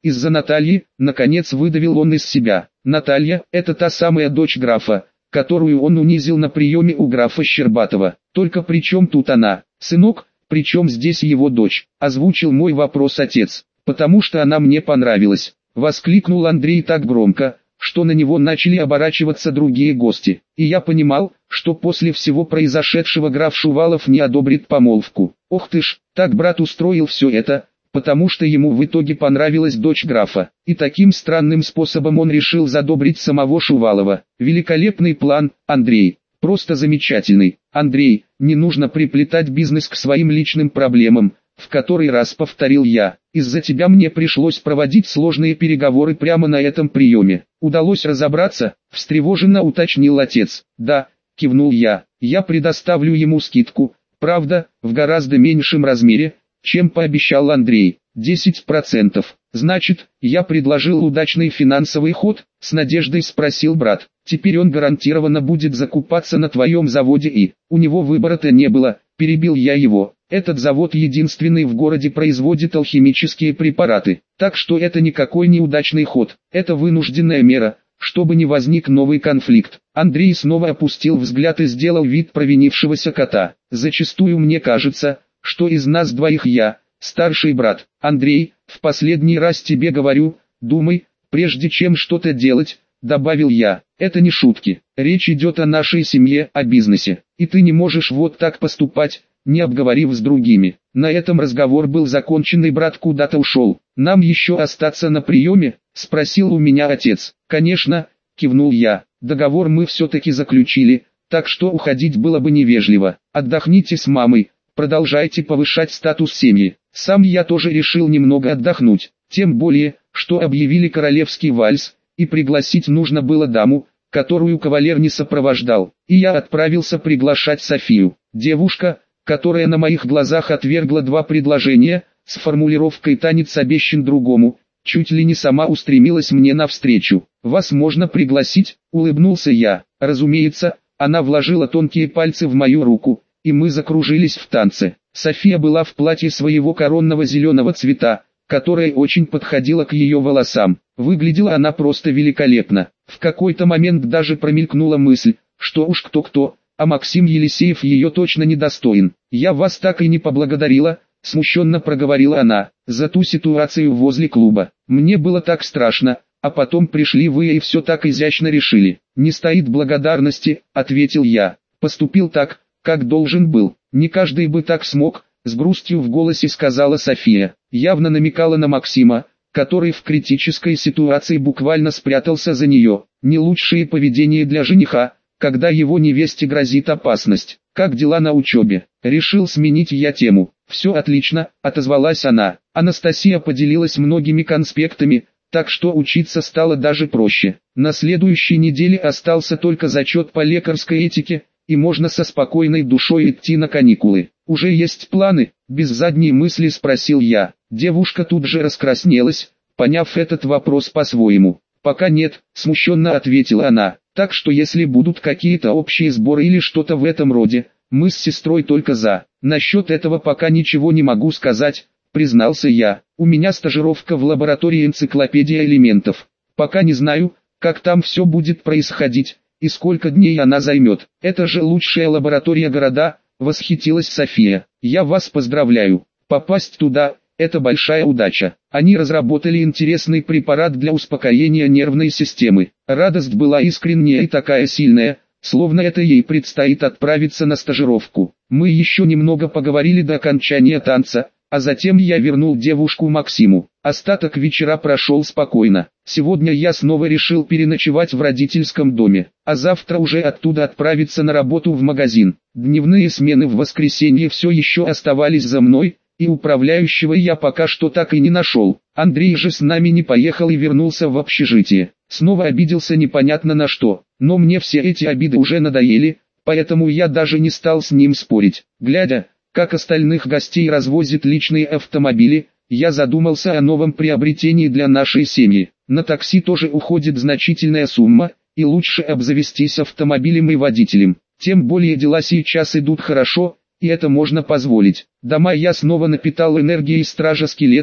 Из-за Натальи, наконец выдавил он из себя. Наталья – это та самая дочь графа, которую он унизил на приеме у графа Щербатова. Только при чем тут она? Сынок, при чем здесь его дочь? Озвучил мой вопрос отец. Потому что она мне понравилась. Воскликнул Андрей так громко, что на него начали оборачиваться другие гости. И я понимал, что после всего произошедшего граф Шувалов не одобрит помолвку. Ох ты ж, так брат устроил все это, потому что ему в итоге понравилась дочь графа. И таким странным способом он решил задобрить самого Шувалова. Великолепный план, Андрей. Просто замечательный. Андрей, не нужно приплетать бизнес к своим личным проблемам, в который раз повторил я. Из-за тебя мне пришлось проводить сложные переговоры прямо на этом приеме. Удалось разобраться? Встревоженно уточнил отец. Да, кивнул я. Я предоставлю ему скидку, правда, в гораздо меньшем размере, чем пообещал Андрей. 10%. Значит, я предложил удачный финансовый ход? С надеждой спросил брат. Теперь он гарантированно будет закупаться на твоем заводе и... У него выбора-то не было, перебил я его. Этот завод единственный в городе производит алхимические препараты. Так что это никакой неудачный ход. Это вынужденная мера, чтобы не возник новый конфликт. Андрей снова опустил взгляд и сделал вид провинившегося кота. Зачастую мне кажется, что из нас двоих я, старший брат. Андрей, в последний раз тебе говорю, думай, прежде чем что-то делать, добавил я. Это не шутки. Речь идет о нашей семье, о бизнесе. И ты не можешь вот так поступать, не обговорив с другими. На этом разговор был закончен и брат куда-то ушел. Нам еще остаться на приеме? Спросил у меня отец. Конечно, кивнул я. Договор мы все-таки заключили, так что уходить было бы невежливо. Отдохните с мамой. Продолжайте повышать статус семьи. Сам я тоже решил немного отдохнуть, тем более, что объявили королевский вальс, и пригласить нужно было даму, которую кавалер не сопровождал. И я отправился приглашать Софию. Девушка, которая на моих глазах отвергла два предложения, с формулировкой «танец обещан другому», чуть ли не сама устремилась мне навстречу. «Вас можно пригласить?» – улыбнулся я. Разумеется, она вложила тонкие пальцы в мою руку, и мы закружились в танце. София была в платье своего коронного зеленого цвета, которое очень подходило к ее волосам. Выглядела она просто великолепно. В какой-то момент даже промелькнула мысль, что уж кто-кто, а Максим Елисеев ее точно недостоин. «Я вас так и не поблагодарила», — смущенно проговорила она, — «за ту ситуацию возле клуба. Мне было так страшно, а потом пришли вы и все так изящно решили». «Не стоит благодарности», — ответил я. «Поступил так, как должен был. Не каждый бы так смог», — с грустью в голосе сказала София. Явно намекала на Максима, который в критической ситуации буквально спрятался за нее. Не лучшее поведение для жениха, когда его невесте грозит опасность. «Как дела на учебе?» Решил сменить я тему. «Все отлично», — отозвалась она. Анастасия поделилась многими конспектами, так что учиться стало даже проще. На следующей неделе остался только зачет по лекарской этике, и можно со спокойной душой идти на каникулы. «Уже есть планы?» — без задней мысли спросил я. Девушка тут же раскраснелась, поняв этот вопрос по-своему. «Пока нет», — смущенно ответила она. «Так что если будут какие-то общие сборы или что-то в этом роде, мы с сестрой только за. Насчет этого пока ничего не могу сказать», — признался я. «У меня стажировка в лаборатории энциклопедия элементов. Пока не знаю, как там все будет происходить и сколько дней она займет. Это же лучшая лаборатория города», — восхитилась София. «Я вас поздравляю. Попасть туда — это большая удача. Они разработали интересный препарат для успокоения нервной системы». Радость была искренняя и такая сильная, словно это ей предстоит отправиться на стажировку. Мы еще немного поговорили до окончания танца, а затем я вернул девушку Максиму. Остаток вечера прошел спокойно. Сегодня я снова решил переночевать в родительском доме, а завтра уже оттуда отправиться на работу в магазин. Дневные смены в воскресенье все еще оставались за мной, и управляющего я пока что так и не нашел. Андрей же с нами не поехал и вернулся в общежитие. Снова обиделся непонятно на что, но мне все эти обиды уже надоели, поэтому я даже не стал с ним спорить. Глядя, как остальных гостей развозят личные автомобили, я задумался о новом приобретении для нашей семьи. На такси тоже уходит значительная сумма, и лучше обзавестись автомобилем и водителем. Тем более дела сейчас идут хорошо, и это можно позволить. Дома я снова напитал энергией стража скелета,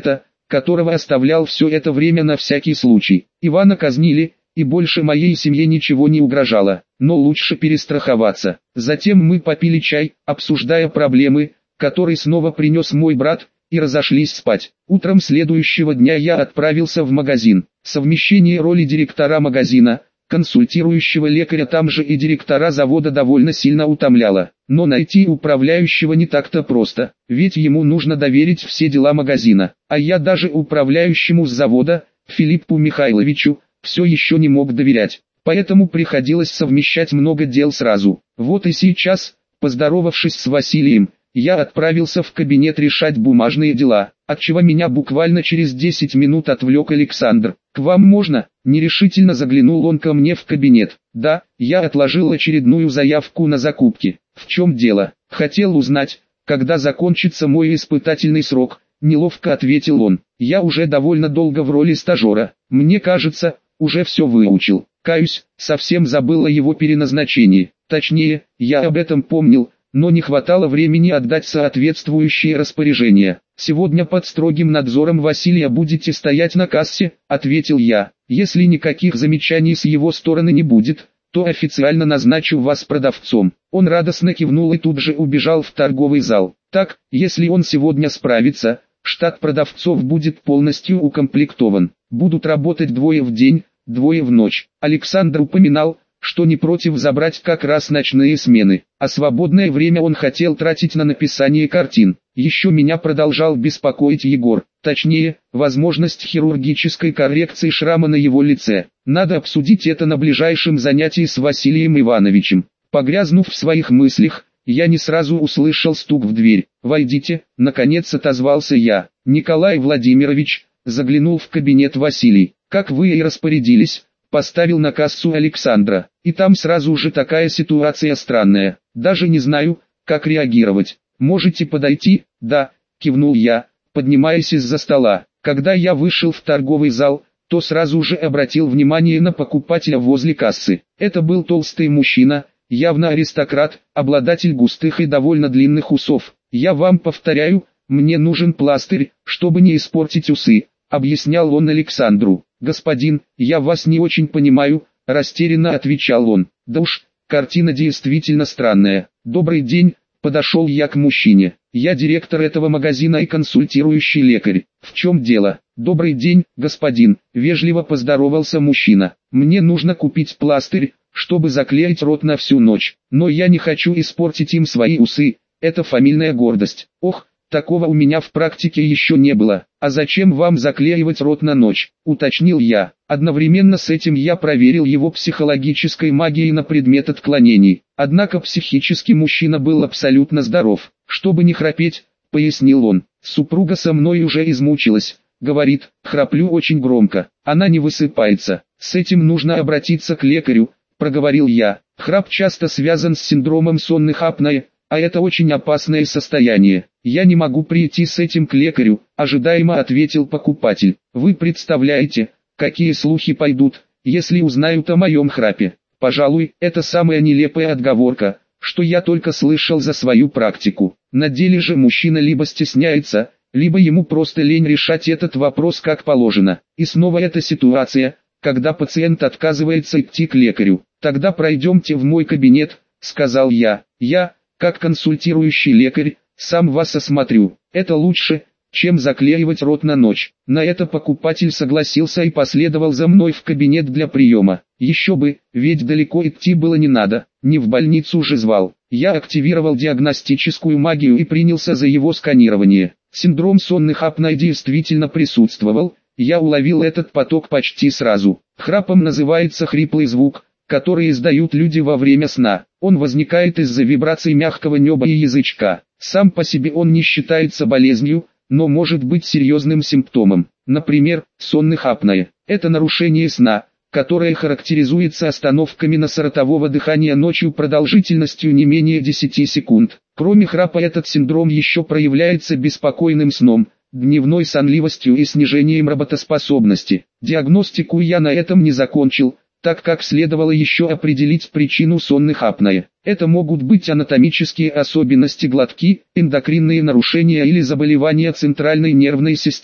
которого оставлял все это время на всякий случай. Ивана казнили, и больше моей семье ничего не угрожало, но лучше перестраховаться. Затем мы попили чай, обсуждая проблемы, которые снова принес мой брат, и разошлись спать. Утром следующего дня я отправился в магазин. Совмещение роли директора магазина, консультирующего лекаря там же и директора завода довольно сильно утомляло. Но найти управляющего не так-то просто, ведь ему нужно доверить все дела магазина. А я даже управляющему с завода, Филиппу Михайловичу, все еще не мог доверять. Поэтому приходилось совмещать много дел сразу. Вот и сейчас, поздоровавшись с Василием, я отправился в кабинет решать бумажные дела, отчего меня буквально через 10 минут отвлек Александр. «К вам можно?» – нерешительно заглянул он ко мне в кабинет. «Да, я отложил очередную заявку на закупки. В чем дело?» «Хотел узнать, когда закончится мой испытательный срок», – неловко ответил он. «Я уже довольно долго в роли стажера. Мне кажется, уже все выучил. Каюсь, совсем забыл о его переназначении. Точнее, я об этом помнил, но не хватало времени отдать соответствующие распоряжения. Сегодня под строгим надзором Василия будете стоять на кассе», — ответил я. «Если никаких замечаний с его стороны не будет, то официально назначу вас продавцом». Он радостно кивнул и тут же убежал в торговый зал. «Так, если он сегодня справится, штат продавцов будет полностью укомплектован. Будут работать 2 в день, 2 в ночь». Александр упоминал, что не против забрать как раз ночные смены, а свободное время он хотел тратить на написание картин. Еще меня продолжал беспокоить Егор, точнее, возможность хирургической коррекции шрама на его лице. Надо обсудить это на ближайшем занятии с Василием Ивановичем. Погрязнув в своих мыслях, я не сразу услышал стук в дверь. «Войдите», — наконец отозвался я. «Николай Владимирович», — заглянул в кабинет Василий. «Как вы и распорядились», — поставил на кассу Александра. И там сразу же такая ситуация странная. Даже не знаю, как реагировать. «Можете подойти?» «Да», — кивнул я, поднимаясь из-за стола. Когда я вышел в торговый зал, то сразу же обратил внимание на покупателя возле кассы. Это был толстый мужчина, явно аристократ, обладатель густых и довольно длинных усов. «Я вам повторяю, мне нужен пластырь, чтобы не испортить усы», — объяснял он Александру. «Господин, я вас не очень понимаю», — растерянно отвечал он. «Да уж, картина действительно странная. Добрый день», — подошел я к мужчине. «Я директор этого магазина и консультирующий лекарь. В чем дело?» «Добрый день, господин», — вежливо поздоровался мужчина. «Мне нужно купить пластырь, чтобы заклеить рот на всю ночь. Но я не хочу испортить им свои усы, это фамильная гордость». «Ох, такого у меня в практике еще не было. А зачем вам заклеивать рот на ночь?» — уточнил я. Одновременно с этим я проверил его психологической магией на предмет отклонений. Однако психически мужчина был абсолютно здоров. «Чтобы не храпеть», — пояснил он. «Супруга со мной уже измучилась. Говорит, храплю очень громко. Она не высыпается. С этим нужно обратиться к лекарю», — проговорил я. «Храп часто связан с синдромом сонных апноэ, а это очень опасное состояние. Я не могу прийти с этим к лекарю», — ожидаемо ответил покупатель. «Вы представляете, какие слухи пойдут, если узнают о моем храпе? Пожалуй, это самая нелепая отговорка, что я только слышал за свою практику». На деле же мужчина либо стесняется, либо ему просто лень решать этот вопрос как положено. И снова эта ситуация, когда пациент отказывается идти к лекарю. «Тогда пройдемте в мой кабинет», — сказал я. «Я, как консультирующий лекарь, сам вас осмотрю. Это лучше, чем заклеивать рот на ночь». На это покупатель согласился и последовал за мной в кабинет для приема. Еще бы, ведь далеко идти было не надо, не в больницу же звал. Я активировал диагностическую магию и принялся за его сканирование. Синдром сонных апноэ действительно присутствовал, я уловил этот поток почти сразу. Храпом называется хриплый звук, который издают люди во время сна. Он возникает из-за вибраций мягкого неба и язычка. Сам по себе он не считается болезнью, но может быть серьезным симптомом. Например, сонных апноэ. Это нарушение сна, которое характеризуется остановками носоротового дыхания ночью продолжительностью не менее 10 секунд. Кроме храпа этот синдром еще проявляется беспокойным сном, дневной сонливостью и снижением работоспособности. Диагностику я на этом не закончил, так как следовало еще определить причину сонных апноэ. Это могут быть анатомические особенности глотки, эндокринные нарушения или заболевания центральной нервной системы.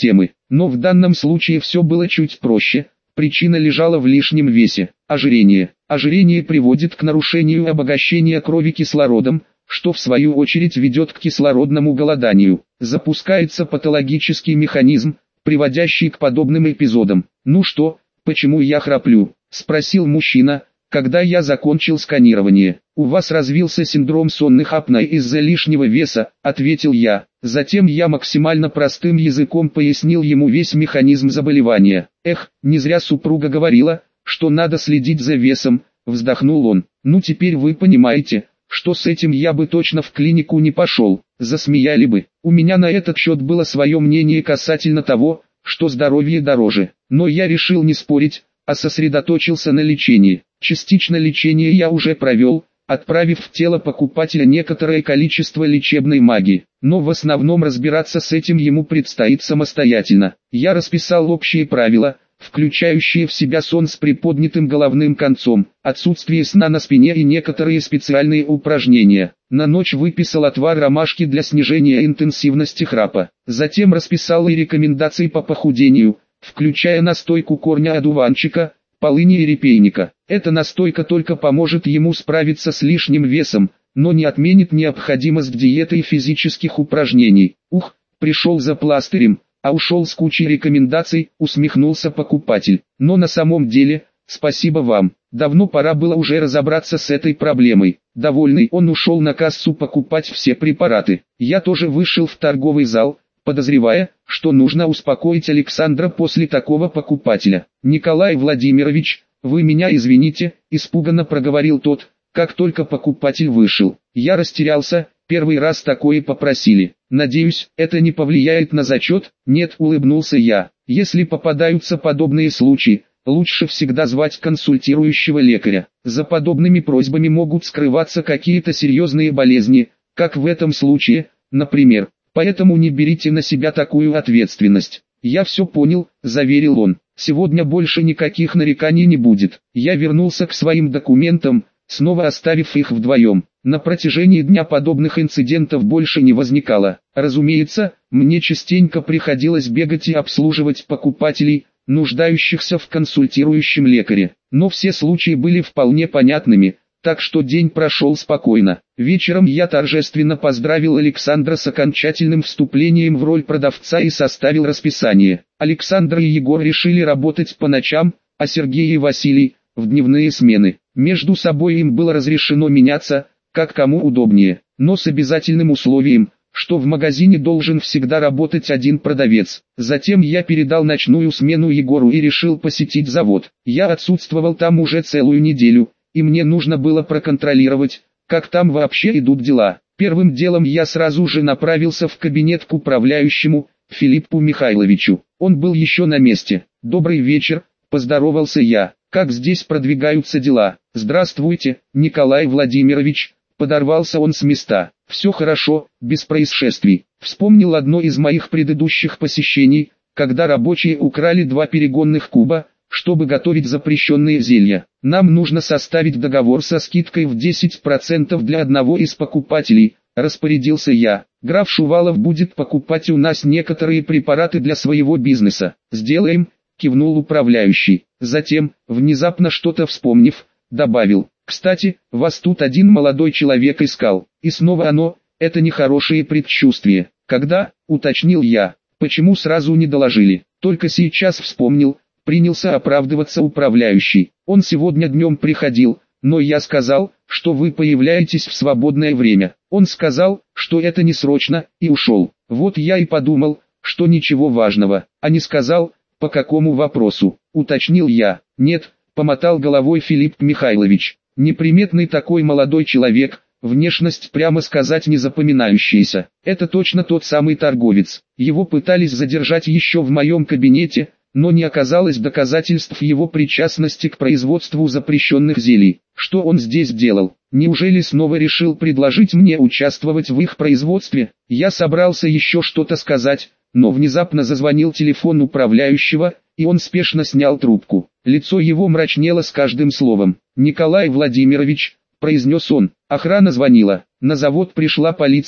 Но в данном случае все было чуть проще. Причина лежала в лишнем весе. Ожирение. Ожирение приводит к нарушению обогащения крови кислородом, что в свою очередь ведет к кислородному голоданию. Запускается патологический механизм, приводящий к подобным эпизодам. «Ну что, почему я храплю?» – спросил мужчина, когда я закончил сканирование. «У вас развился синдром сонных апноэ из-за лишнего веса», – ответил я. Затем я максимально простым языком пояснил ему весь механизм заболевания. «Эх, не зря супруга говорила, что надо следить за весом», – вздохнул он. «Ну теперь вы понимаете, что с этим я бы точно в клинику не пошел, засмеяли бы. У меня на этот счет было свое мнение касательно того, что здоровье дороже, но я решил не спорить, а сосредоточился на лечении. Частично лечение я уже провел, отправив в тело покупателя некоторое количество лечебной магии, но в основном разбираться с этим ему предстоит самостоятельно. Я расписал общие правила, включающие в себя сон с приподнятым головным концом, отсутствие сна на спине и некоторые специальные упражнения. На ночь выписал отвар ромашки для снижения интенсивности храпа. Затем расписал и рекомендации по похудению, включая настойку корня одуванчика, полыни и репейника. Эта настойка только поможет ему справиться с лишним весом, но не отменит необходимость диеты и физических упражнений. Ух, пришел за пластырем, а ушел с кучей рекомендаций, усмехнулся покупатель. Но на самом деле, спасибо вам, давно пора было уже разобраться с этой проблемой. Довольный, он ушел на кассу покупать все препараты. Я тоже вышел в торговый зал, подозревая, что нужно успокоить Александра после такого покупателя. «Николай Владимирович, вы меня извините», – испуганно проговорил тот, как только покупатель вышел. Я растерялся, первый раз такое попросили. «Надеюсь, это не повлияет на зачет?» «Нет», – улыбнулся я. «Если попадаются подобные случаи, лучше всегда звать консультирующего лекаря. За подобными просьбами могут скрываться какие-то серьезные болезни, как в этом случае, например. Поэтому не берите на себя такую ответственность». «Я все понял», – заверил он. «Сегодня больше никаких нареканий не будет». Я вернулся к своим документам, снова оставив их вдвоем. На протяжении дня подобных инцидентов больше не возникало. Разумеется, мне частенько приходилось бегать и обслуживать покупателей, нуждающихся в консультирующем лекаре. Но все случаи были вполне понятными, так что день прошел спокойно. Вечером я торжественно поздравил Александра с окончательным вступлением в роль продавца и составил расписание. Александр и Егор решили работать по ночам, а Сергей и Василий – в дневные смены. Между собой им было разрешено меняться, как кому удобнее, но с обязательным условием, что в магазине должен всегда работать один продавец. Затем я передал ночную смену Егору и решил посетить завод. Я отсутствовал там уже целую неделю, и мне нужно было проконтролировать, как там вообще идут дела. Первым делом я сразу же направился в кабинет к управляющему, Филиппу Михайловичу. Он был еще на месте. «Добрый вечер», – поздоровался я. «Как здесь продвигаются дела?» «Здравствуйте, Николай Владимирович», – подорвался он с места. «Все хорошо, без происшествий». Вспомнил одно из моих предыдущих посещений, когда рабочие украли 2 перегонных куба, чтобы готовить запрещенные зелья. «Нам нужно составить договор со скидкой в 10% для одного из покупателей», – распорядился я. «Граф Шувалов будет покупать у нас некоторые препараты для своего бизнеса». «Сделаем», – кивнул управляющий. Затем, внезапно что-то вспомнив, добавил: «Кстати, вас тут один молодой человек искал». И снова оно, это нехорошее предчувствие. «Когда?» – уточнил я. «Почему сразу не доложили?» «Только сейчас вспомнил», – принялся оправдываться управляющий. «Он сегодня днем приходил, но я сказал, что вы появляетесь в свободное время. Он сказал, что это не срочно, и ушел. Вот я и подумал, что ничего важного, а не сказал, по какому вопросу», – уточнил я. «Нет», – помотал головой Филипп Михайлович. «Неприметный такой молодой человек, внешность прямо сказать не запоминающаяся. Это точно тот самый торговец. Его пытались задержать еще в моем кабинете, но не оказалось доказательств его причастности к производству запрещенных зелий. Что он здесь делал? Неужели снова решил предложить мне участвовать в их производстве?» Я собрался еще что-то сказать, но внезапно зазвонил телефон управляющего, и он спешно снял трубку. Лицо его мрачнело с каждым словом. «Николай Владимирович», – произнес он, – «охрана звонила, на завод пришла полиция,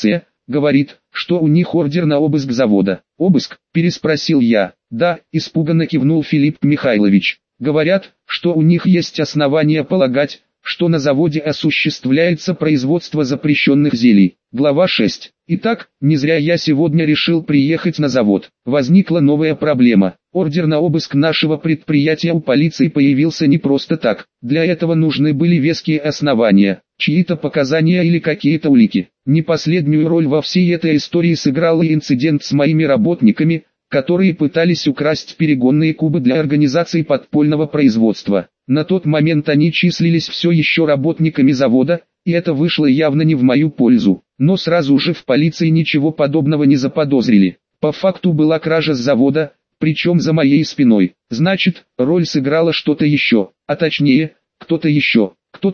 говорит, что у них ордер на обыск завода. Обыск? Переспросил я. Да, испуганно кивнул Филипп Михайлович. Говорят, что у них есть основания полагать, что на заводе осуществляется производство запрещенных зелий. Глава 6. Итак, не зря я сегодня решил приехать на завод. Возникла новая проблема. Ордер на обыск нашего предприятия у полиции появился не просто так. Для этого нужны были веские основания, чьи-то показания или какие-то улики. Не последнюю роль во всей этой истории сыграл и инцидент с моими работниками, которые пытались украсть перегонные кубы для организации подпольного производства. На тот момент они числились все еще работниками завода, и это вышло явно не в мою пользу. Но сразу же в полиции ничего подобного не заподозрили. По факту была кража с завода, причем за моей спиной. Значит, роль сыграла что-то еще, а точнее, кто-то еще,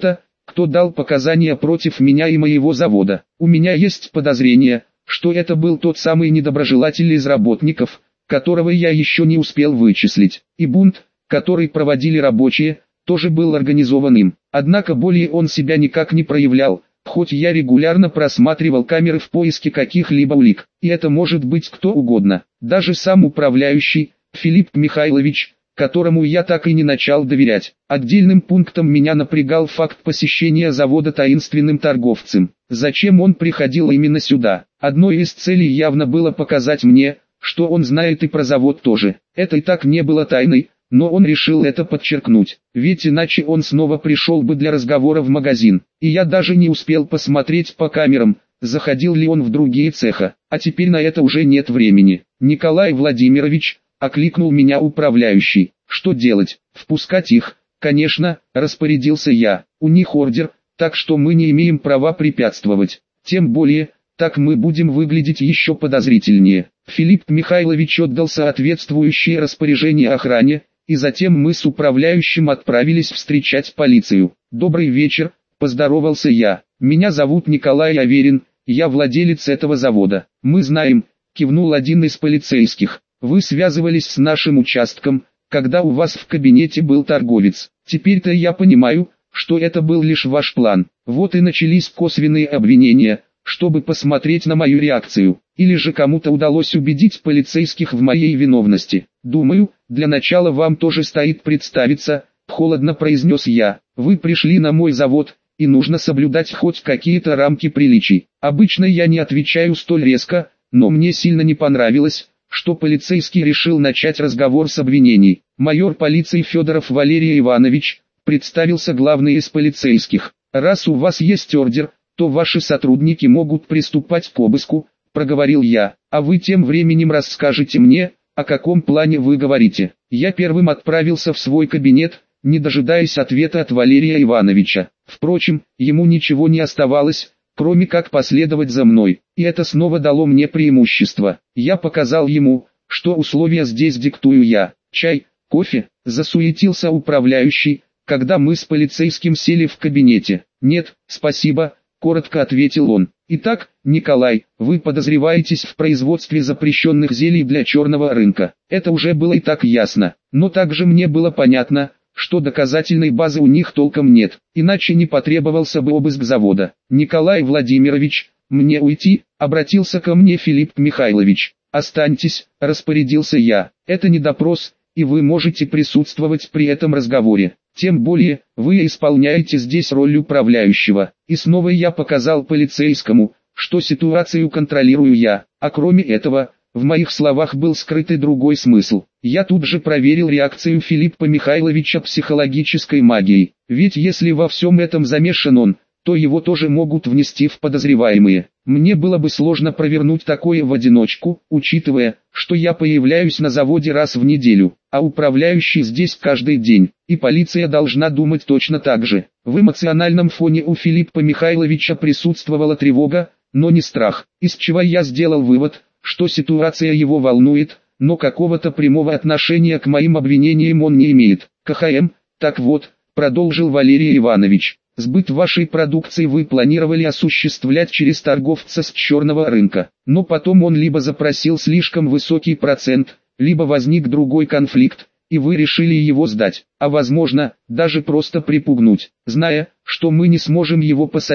кто дал показания против меня и моего завода. У меня есть подозрение, что это был тот самый недоброжелатель из работников, которого я еще не успел вычислить. И бунт, который проводили рабочие, тоже был организован им. Однако более он себя никак не проявлял, хоть я регулярно просматривал камеры в поиске каких-либо улик. И это может быть кто угодно, даже сам управляющий, Филипп Михайлович, которому я так и не начал доверять. Отдельным пунктом меня напрягал факт посещения завода таинственным торговцем. Зачем он приходил именно сюда? Одной из целей явно было показать мне, что он знает и про завод тоже. Это и так не было тайной, но он решил это подчеркнуть, ведь иначе он снова пришел бы для разговора в магазин. И я даже не успел посмотреть по камерам, заходил ли он в другие цеха, а теперь на это уже нет времени. Николай Владимирович, окликнул меня управляющий. Что делать? Впускать их? Конечно, распорядился я. У них ордер, так что мы не имеем права препятствовать. Тем более, так мы будем выглядеть еще подозрительнее. Филипп Михайлович отдал соответствующее распоряжение охране, и затем мы с управляющим отправились встречать полицию. «Добрый вечер», – поздоровался я. «Меня зовут Николай Аверин, я владелец этого завода». «Мы знаем», – кивнул один из полицейских. «Вы связывались с нашим участком, когда у вас в кабинете был торговец. Теперь-то я понимаю, что это был лишь ваш план. Вот и начались косвенные обвинения, чтобы посмотреть на мою реакцию. Или же кому-то удалось убедить полицейских в моей виновности. Думаю, для начала вам тоже стоит представиться», – холодно произнес я. «Вы пришли на мой завод, и нужно соблюдать хоть какие-то рамки приличий. Обычно я не отвечаю столь резко, но мне сильно не понравилось, что полицейский решил начать разговор с обвинений. Майор полиции Федоров Валерий Иванович», – представился главный из полицейских. «Раз у вас есть ордер, то ваши сотрудники могут приступать к обыску», – проговорил я. «А вы тем временем расскажете мне, о каком плане вы говорите». Я первым отправился в свой кабинет, не дожидаясь ответа от Валерия Ивановича. Впрочем, ему ничего не оставалось, кроме как последовать за мной, и это снова дало мне преимущество. Я показал ему, что условия здесь диктую я. «Чай, кофе?» – засуетился управляющий, когда мы с полицейским сели в кабинете. «Нет, спасибо», – коротко ответил он. «Итак, Николай, вы подозреваетесь в производстве запрещенных зелий для черного рынка». Это уже было и так ясно, но также мне было понятно, что доказательной базы у них толком нет, иначе не потребовался бы обыск завода. «Николай Владимирович, мне уйти?» – обратился ко мне Филипп Михайлович. «Останьтесь», – распорядился я. «Это не допрос, и вы можете присутствовать при этом разговоре. Тем более, вы исполняете здесь роль управляющего». И снова я показал полицейскому, что ситуацию контролирую я, а кроме этого, в моих словах был скрыт и другой смысл. Я тут же проверил реакцию Филиппа Михайловича психологической магией, ведь если во всем этом замешан он, то его тоже могут внести в подозреваемые. Мне было бы сложно провернуть такое в одиночку, учитывая, что я появляюсь на заводе раз в неделю, а управляющий здесь каждый день, и полиция должна думать точно так же. В эмоциональном фоне у Филиппа Михайловича присутствовала тревога, но не страх, из чего я сделал вывод, что ситуация его волнует, но какого-то прямого отношения к моим обвинениям он не имеет. «КХМ, так вот», – продолжил Валерий Иванович. «Сбыт вашей продукции вы планировали осуществлять через торговца с черного рынка, но потом он либо запросил слишком высокий процент, либо возник другой конфликт, и вы решили его сдать, а возможно, даже просто припугнуть. Зная, что мы не сможем его посадить,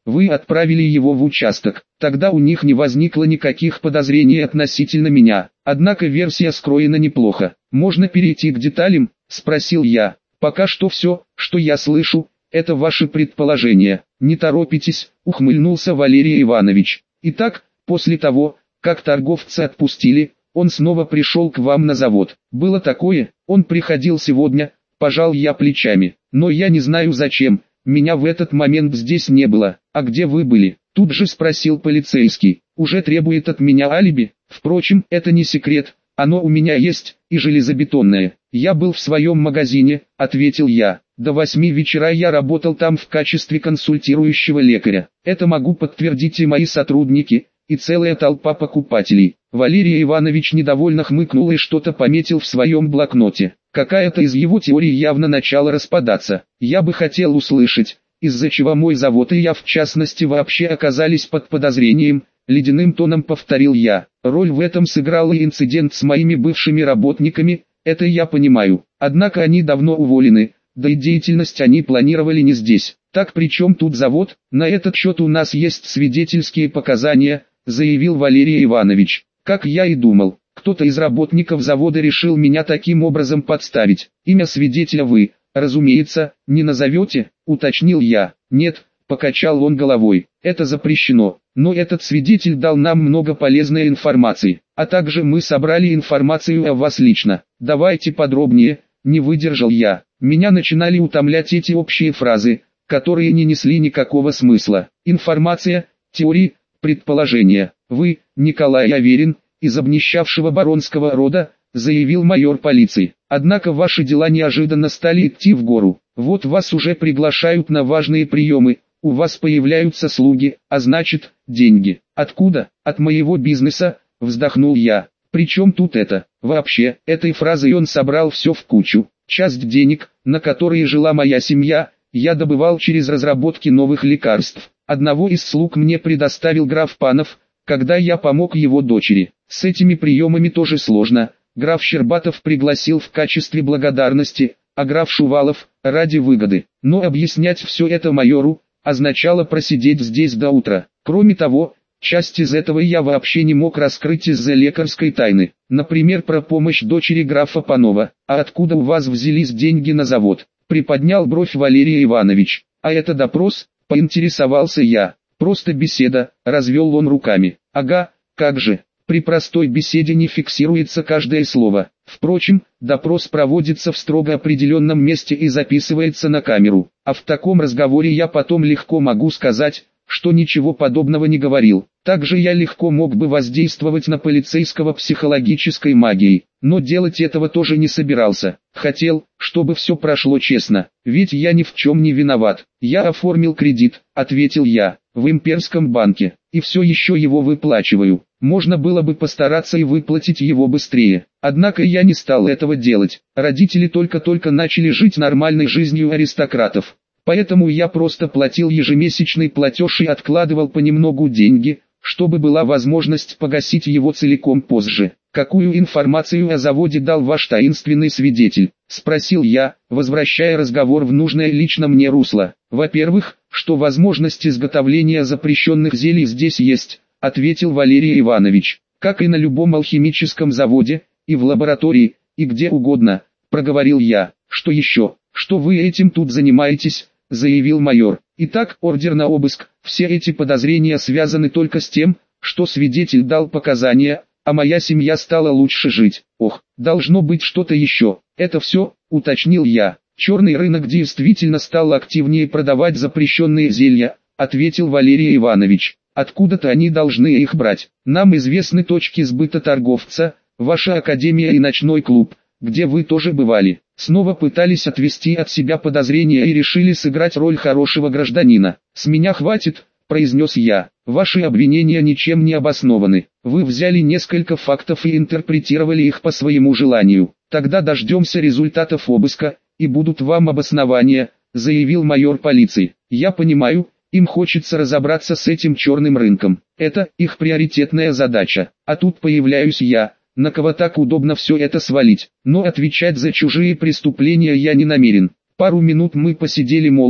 Вы отправили его в участок. Тогда у них не возникло никаких подозрений относительно меня. Однако версия скроена неплохо. Можно перейти к деталям? Спросил я. Пока что все, что я слышу, это ваши предположения. Не торопитесь, ухмыльнулся Валерий Иванович. Итак, после того, как торговца отпустили, он снова пришел к вам на завод. Было такое, он приходил сегодня, пожал я плечами. Но я не знаю зачем, меня в этот момент здесь не было. А где вы были? Тут же спросил полицейский. Уже требует от меня алиби? Впрочем, это не секрет, оно у меня есть, и железобетонное. Я был в своем магазине, ответил я. До 8 вечера я работал там в качестве консультирующего лекаря. Это могу подтвердить и мои сотрудники, и целая толпа покупателей. Валерий Иванович недовольно хмыкнул и что-то пометил в своем блокноте. Какая-то из его теорий явно начала распадаться. Я бы хотел услышать, из-за чего мой завод и я в частности вообще оказались под подозрением, ледяным тоном повторил я. Роль в этом сыграл и инцидент с моими бывшими работниками, это я понимаю. Однако они давно уволены, да и деятельность они планировали не здесь. Так при чем тут завод? На этот счет у нас есть свидетельские показания, заявил Валерий Иванович. Как я и думал, кто-то из работников завода решил меня таким образом подставить. Имя свидетеля вы, разумеется, не назовете, уточнил я. Нет, покачал он головой, это запрещено. Но этот свидетель дал нам много полезной информации, а также мы собрали информацию о вас лично. Давайте подробнее, не выдержал я. Меня начинали утомлять эти общие фразы, которые не несли никакого смысла. Информация, теории, предположения. Вы, Николай Аверин, из обнищавшего баронского рода, заявил майор полиции. Однако ваши дела неожиданно стали идти в гору. Вот вас уже приглашают на важные приемы, у вас появляются слуги, а значит, деньги. Откуда? От моего бизнеса, вздохнул я. Причем тут это? Вообще, этой фразой он собрал все в кучу. Часть денег, на которые жила моя семья, я добывал через разработки новых лекарств. Одного из слуг мне предоставил граф Панов, когда я помог его дочери. С этими приемами тоже сложно. Граф Щербатов пригласил в качестве благодарности, а граф Шувалов – ради выгоды. Но объяснять все это майору означало просидеть здесь до утра. Кроме того, часть из этого я вообще не мог раскрыть из-за лекарской тайны. Например, про помощь дочери графа Панова. А откуда у вас взялись деньги на завод? Приподнял бровь Валерий Иванович. А это допрос? Поинтересовался я. Просто беседа, развел он руками. Ага, как же. При простой беседе не фиксируется каждое слово. Впрочем, допрос проводится в строго определенном месте и записывается на камеру. А в таком разговоре я потом легко могу сказать, что ничего подобного не говорил. Также я легко мог бы воздействовать на полицейского психологической магией, но делать этого тоже не собирался. Хотел, чтобы все прошло честно, ведь я ни в чем не виноват. Я оформил кредит, ответил я, в Имперском банке, и все еще его выплачиваю. Можно было бы постараться и выплатить его быстрее. Однако я не стал этого делать. Родители только-только начали жить нормальной жизнью аристократов. Поэтому я просто платил ежемесячный платеж и откладывал понемногу деньги, чтобы была возможность погасить его целиком позже. «Какую информацию о заводе дал ваш таинственный свидетель?» – спросил я, возвращая разговор в нужное лично мне русло. «Во-первых, что возможность изготовления запрещенных зелий здесь есть», – ответил Валерий Иванович. «Как и на любом алхимическом заводе, и в лаборатории, и где угодно», – проговорил я. «Что еще? Что вы этим тут занимаетесь?» – заявил майор. «Итак, ордер на обыск. Все эти подозрения связаны только с тем, что свидетель дал показания, а моя семья стала лучше жить. Ох, должно быть что-то еще. Это все», – уточнил я. «Черный рынок действительно стал активнее продавать запрещенные зелья», – ответил Валерий Иванович. «Откуда-то они должны их брать. Нам известны точки сбыта торговца, ваша академия и ночной клуб, где вы тоже бывали. Снова пытались отвести от себя подозрения и решили сыграть роль хорошего гражданина. С меня хватит», – произнес я. «Ваши обвинения ничем не обоснованы. Вы взяли несколько фактов и интерпретировали их по своему желанию. Тогда дождемся результатов обыска, и будут вам обоснования», – заявил майор полиции. «Я понимаю, им хочется разобраться с этим черным рынком. Это их приоритетная задача. А тут появляюсь я, на кого так удобно все это свалить. Но отвечать за чужие преступления я не намерен». Пару минут мы посидели молча,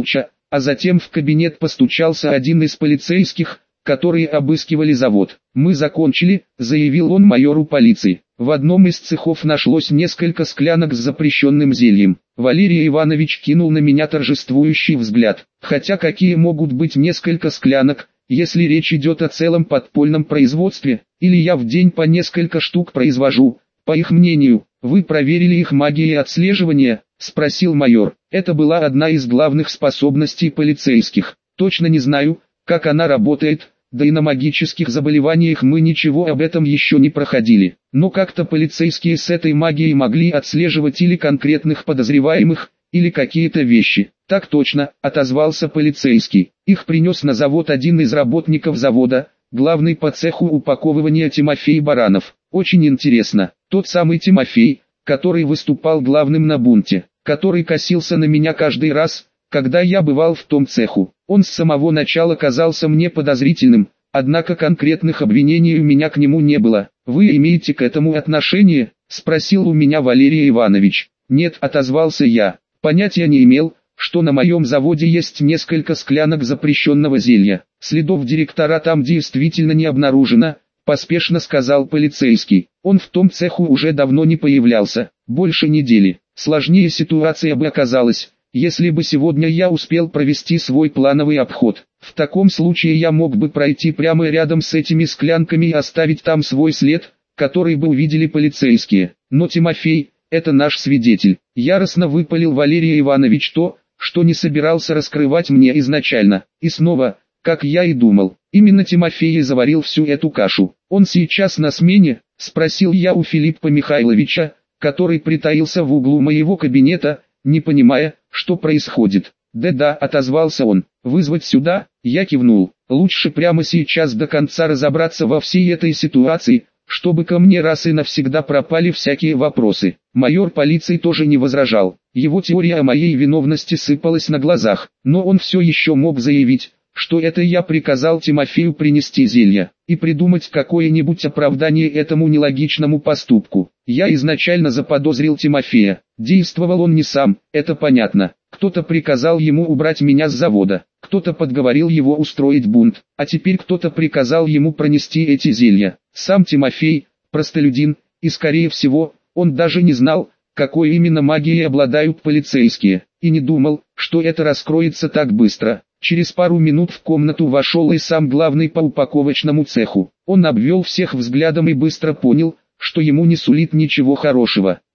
а затем в кабинет постучался один из полицейских, которые обыскивали завод. «Мы закончили», — заявил он майору полиции. В одном из цехов нашлось несколько склянок с запрещенным зельем. Валерий Иванович кинул на меня торжествующий взгляд. Хотя какие могут быть несколько склянок, если речь идет о целом подпольном производстве, или я в день по несколько штук произвожу? По их мнению, вы проверили их магией отслеживания? Спросил майор. Это была одна из главных способностей полицейских. Точно не знаю, как она работает, да и на магических заболеваниях мы ничего об этом еще не проходили. Но как-то полицейские с этой магией могли отслеживать или конкретных подозреваемых, или какие-то вещи. Так точно, отозвался полицейский. Их принес на завод один из работников завода, главный по цеху упаковывания Тимофей Баранов. Очень интересно, тот самый Тимофей, который выступал главным на бунте, который косился на меня каждый раз, когда я бывал в том цеху. Он с самого начала казался мне подозрительным, однако конкретных обвинений у меня к нему не было. «Вы имеете к этому отношение?» – спросил у меня Валерий Иванович. «Нет», – отозвался я. «Понятия не имел, что на моем заводе есть несколько склянок запрещенного зелья. Следов директора там действительно не обнаружено», – поспешно сказал полицейский. Он в том цеху уже давно не появлялся, больше недели. Сложнее ситуация бы оказалась, если бы сегодня я успел провести свой плановый обход. В таком случае я мог бы пройти прямо рядом с этими склянками и оставить там свой след, который бы увидели полицейские. Но Тимофей, это наш свидетель. Яростно выпалил Валерий Иванович то, что не собирался раскрывать мне изначально. И снова, как я и думал, именно Тимофей и заварил всю эту кашу. «Он сейчас на смене?» – спросил я у Филиппа Михайловича, который притаился в углу моего кабинета, не понимая, что происходит. «Да-да», — отозвался он. «Вызвать сюда?» Я кивнул. «Лучше прямо сейчас до конца разобраться во всей этой ситуации, чтобы ко мне раз и навсегда пропали всякие вопросы». Майор полиции тоже не возражал. Его теория о моей виновности сыпалась на глазах, но он все еще мог заявить, что это я приказал Тимофею принести зелье, и придумать какое-нибудь оправдание этому нелогичному поступку. Я изначально заподозрил Тимофея. Действовал он не сам, это понятно. Кто-то приказал ему убрать меня с завода, кто-то подговорил его устроить бунт, а теперь кто-то приказал ему пронести эти зелья. Сам Тимофей, простолюдин, и скорее всего, он даже не знал, какой именно магией обладают полицейские, и не думал, что это раскроется так быстро. Через пару минут в комнату вошел и сам главный по упаковочному цеху. Он обвел всех взглядом и быстро понял, что ему не сулит ничего хорошего.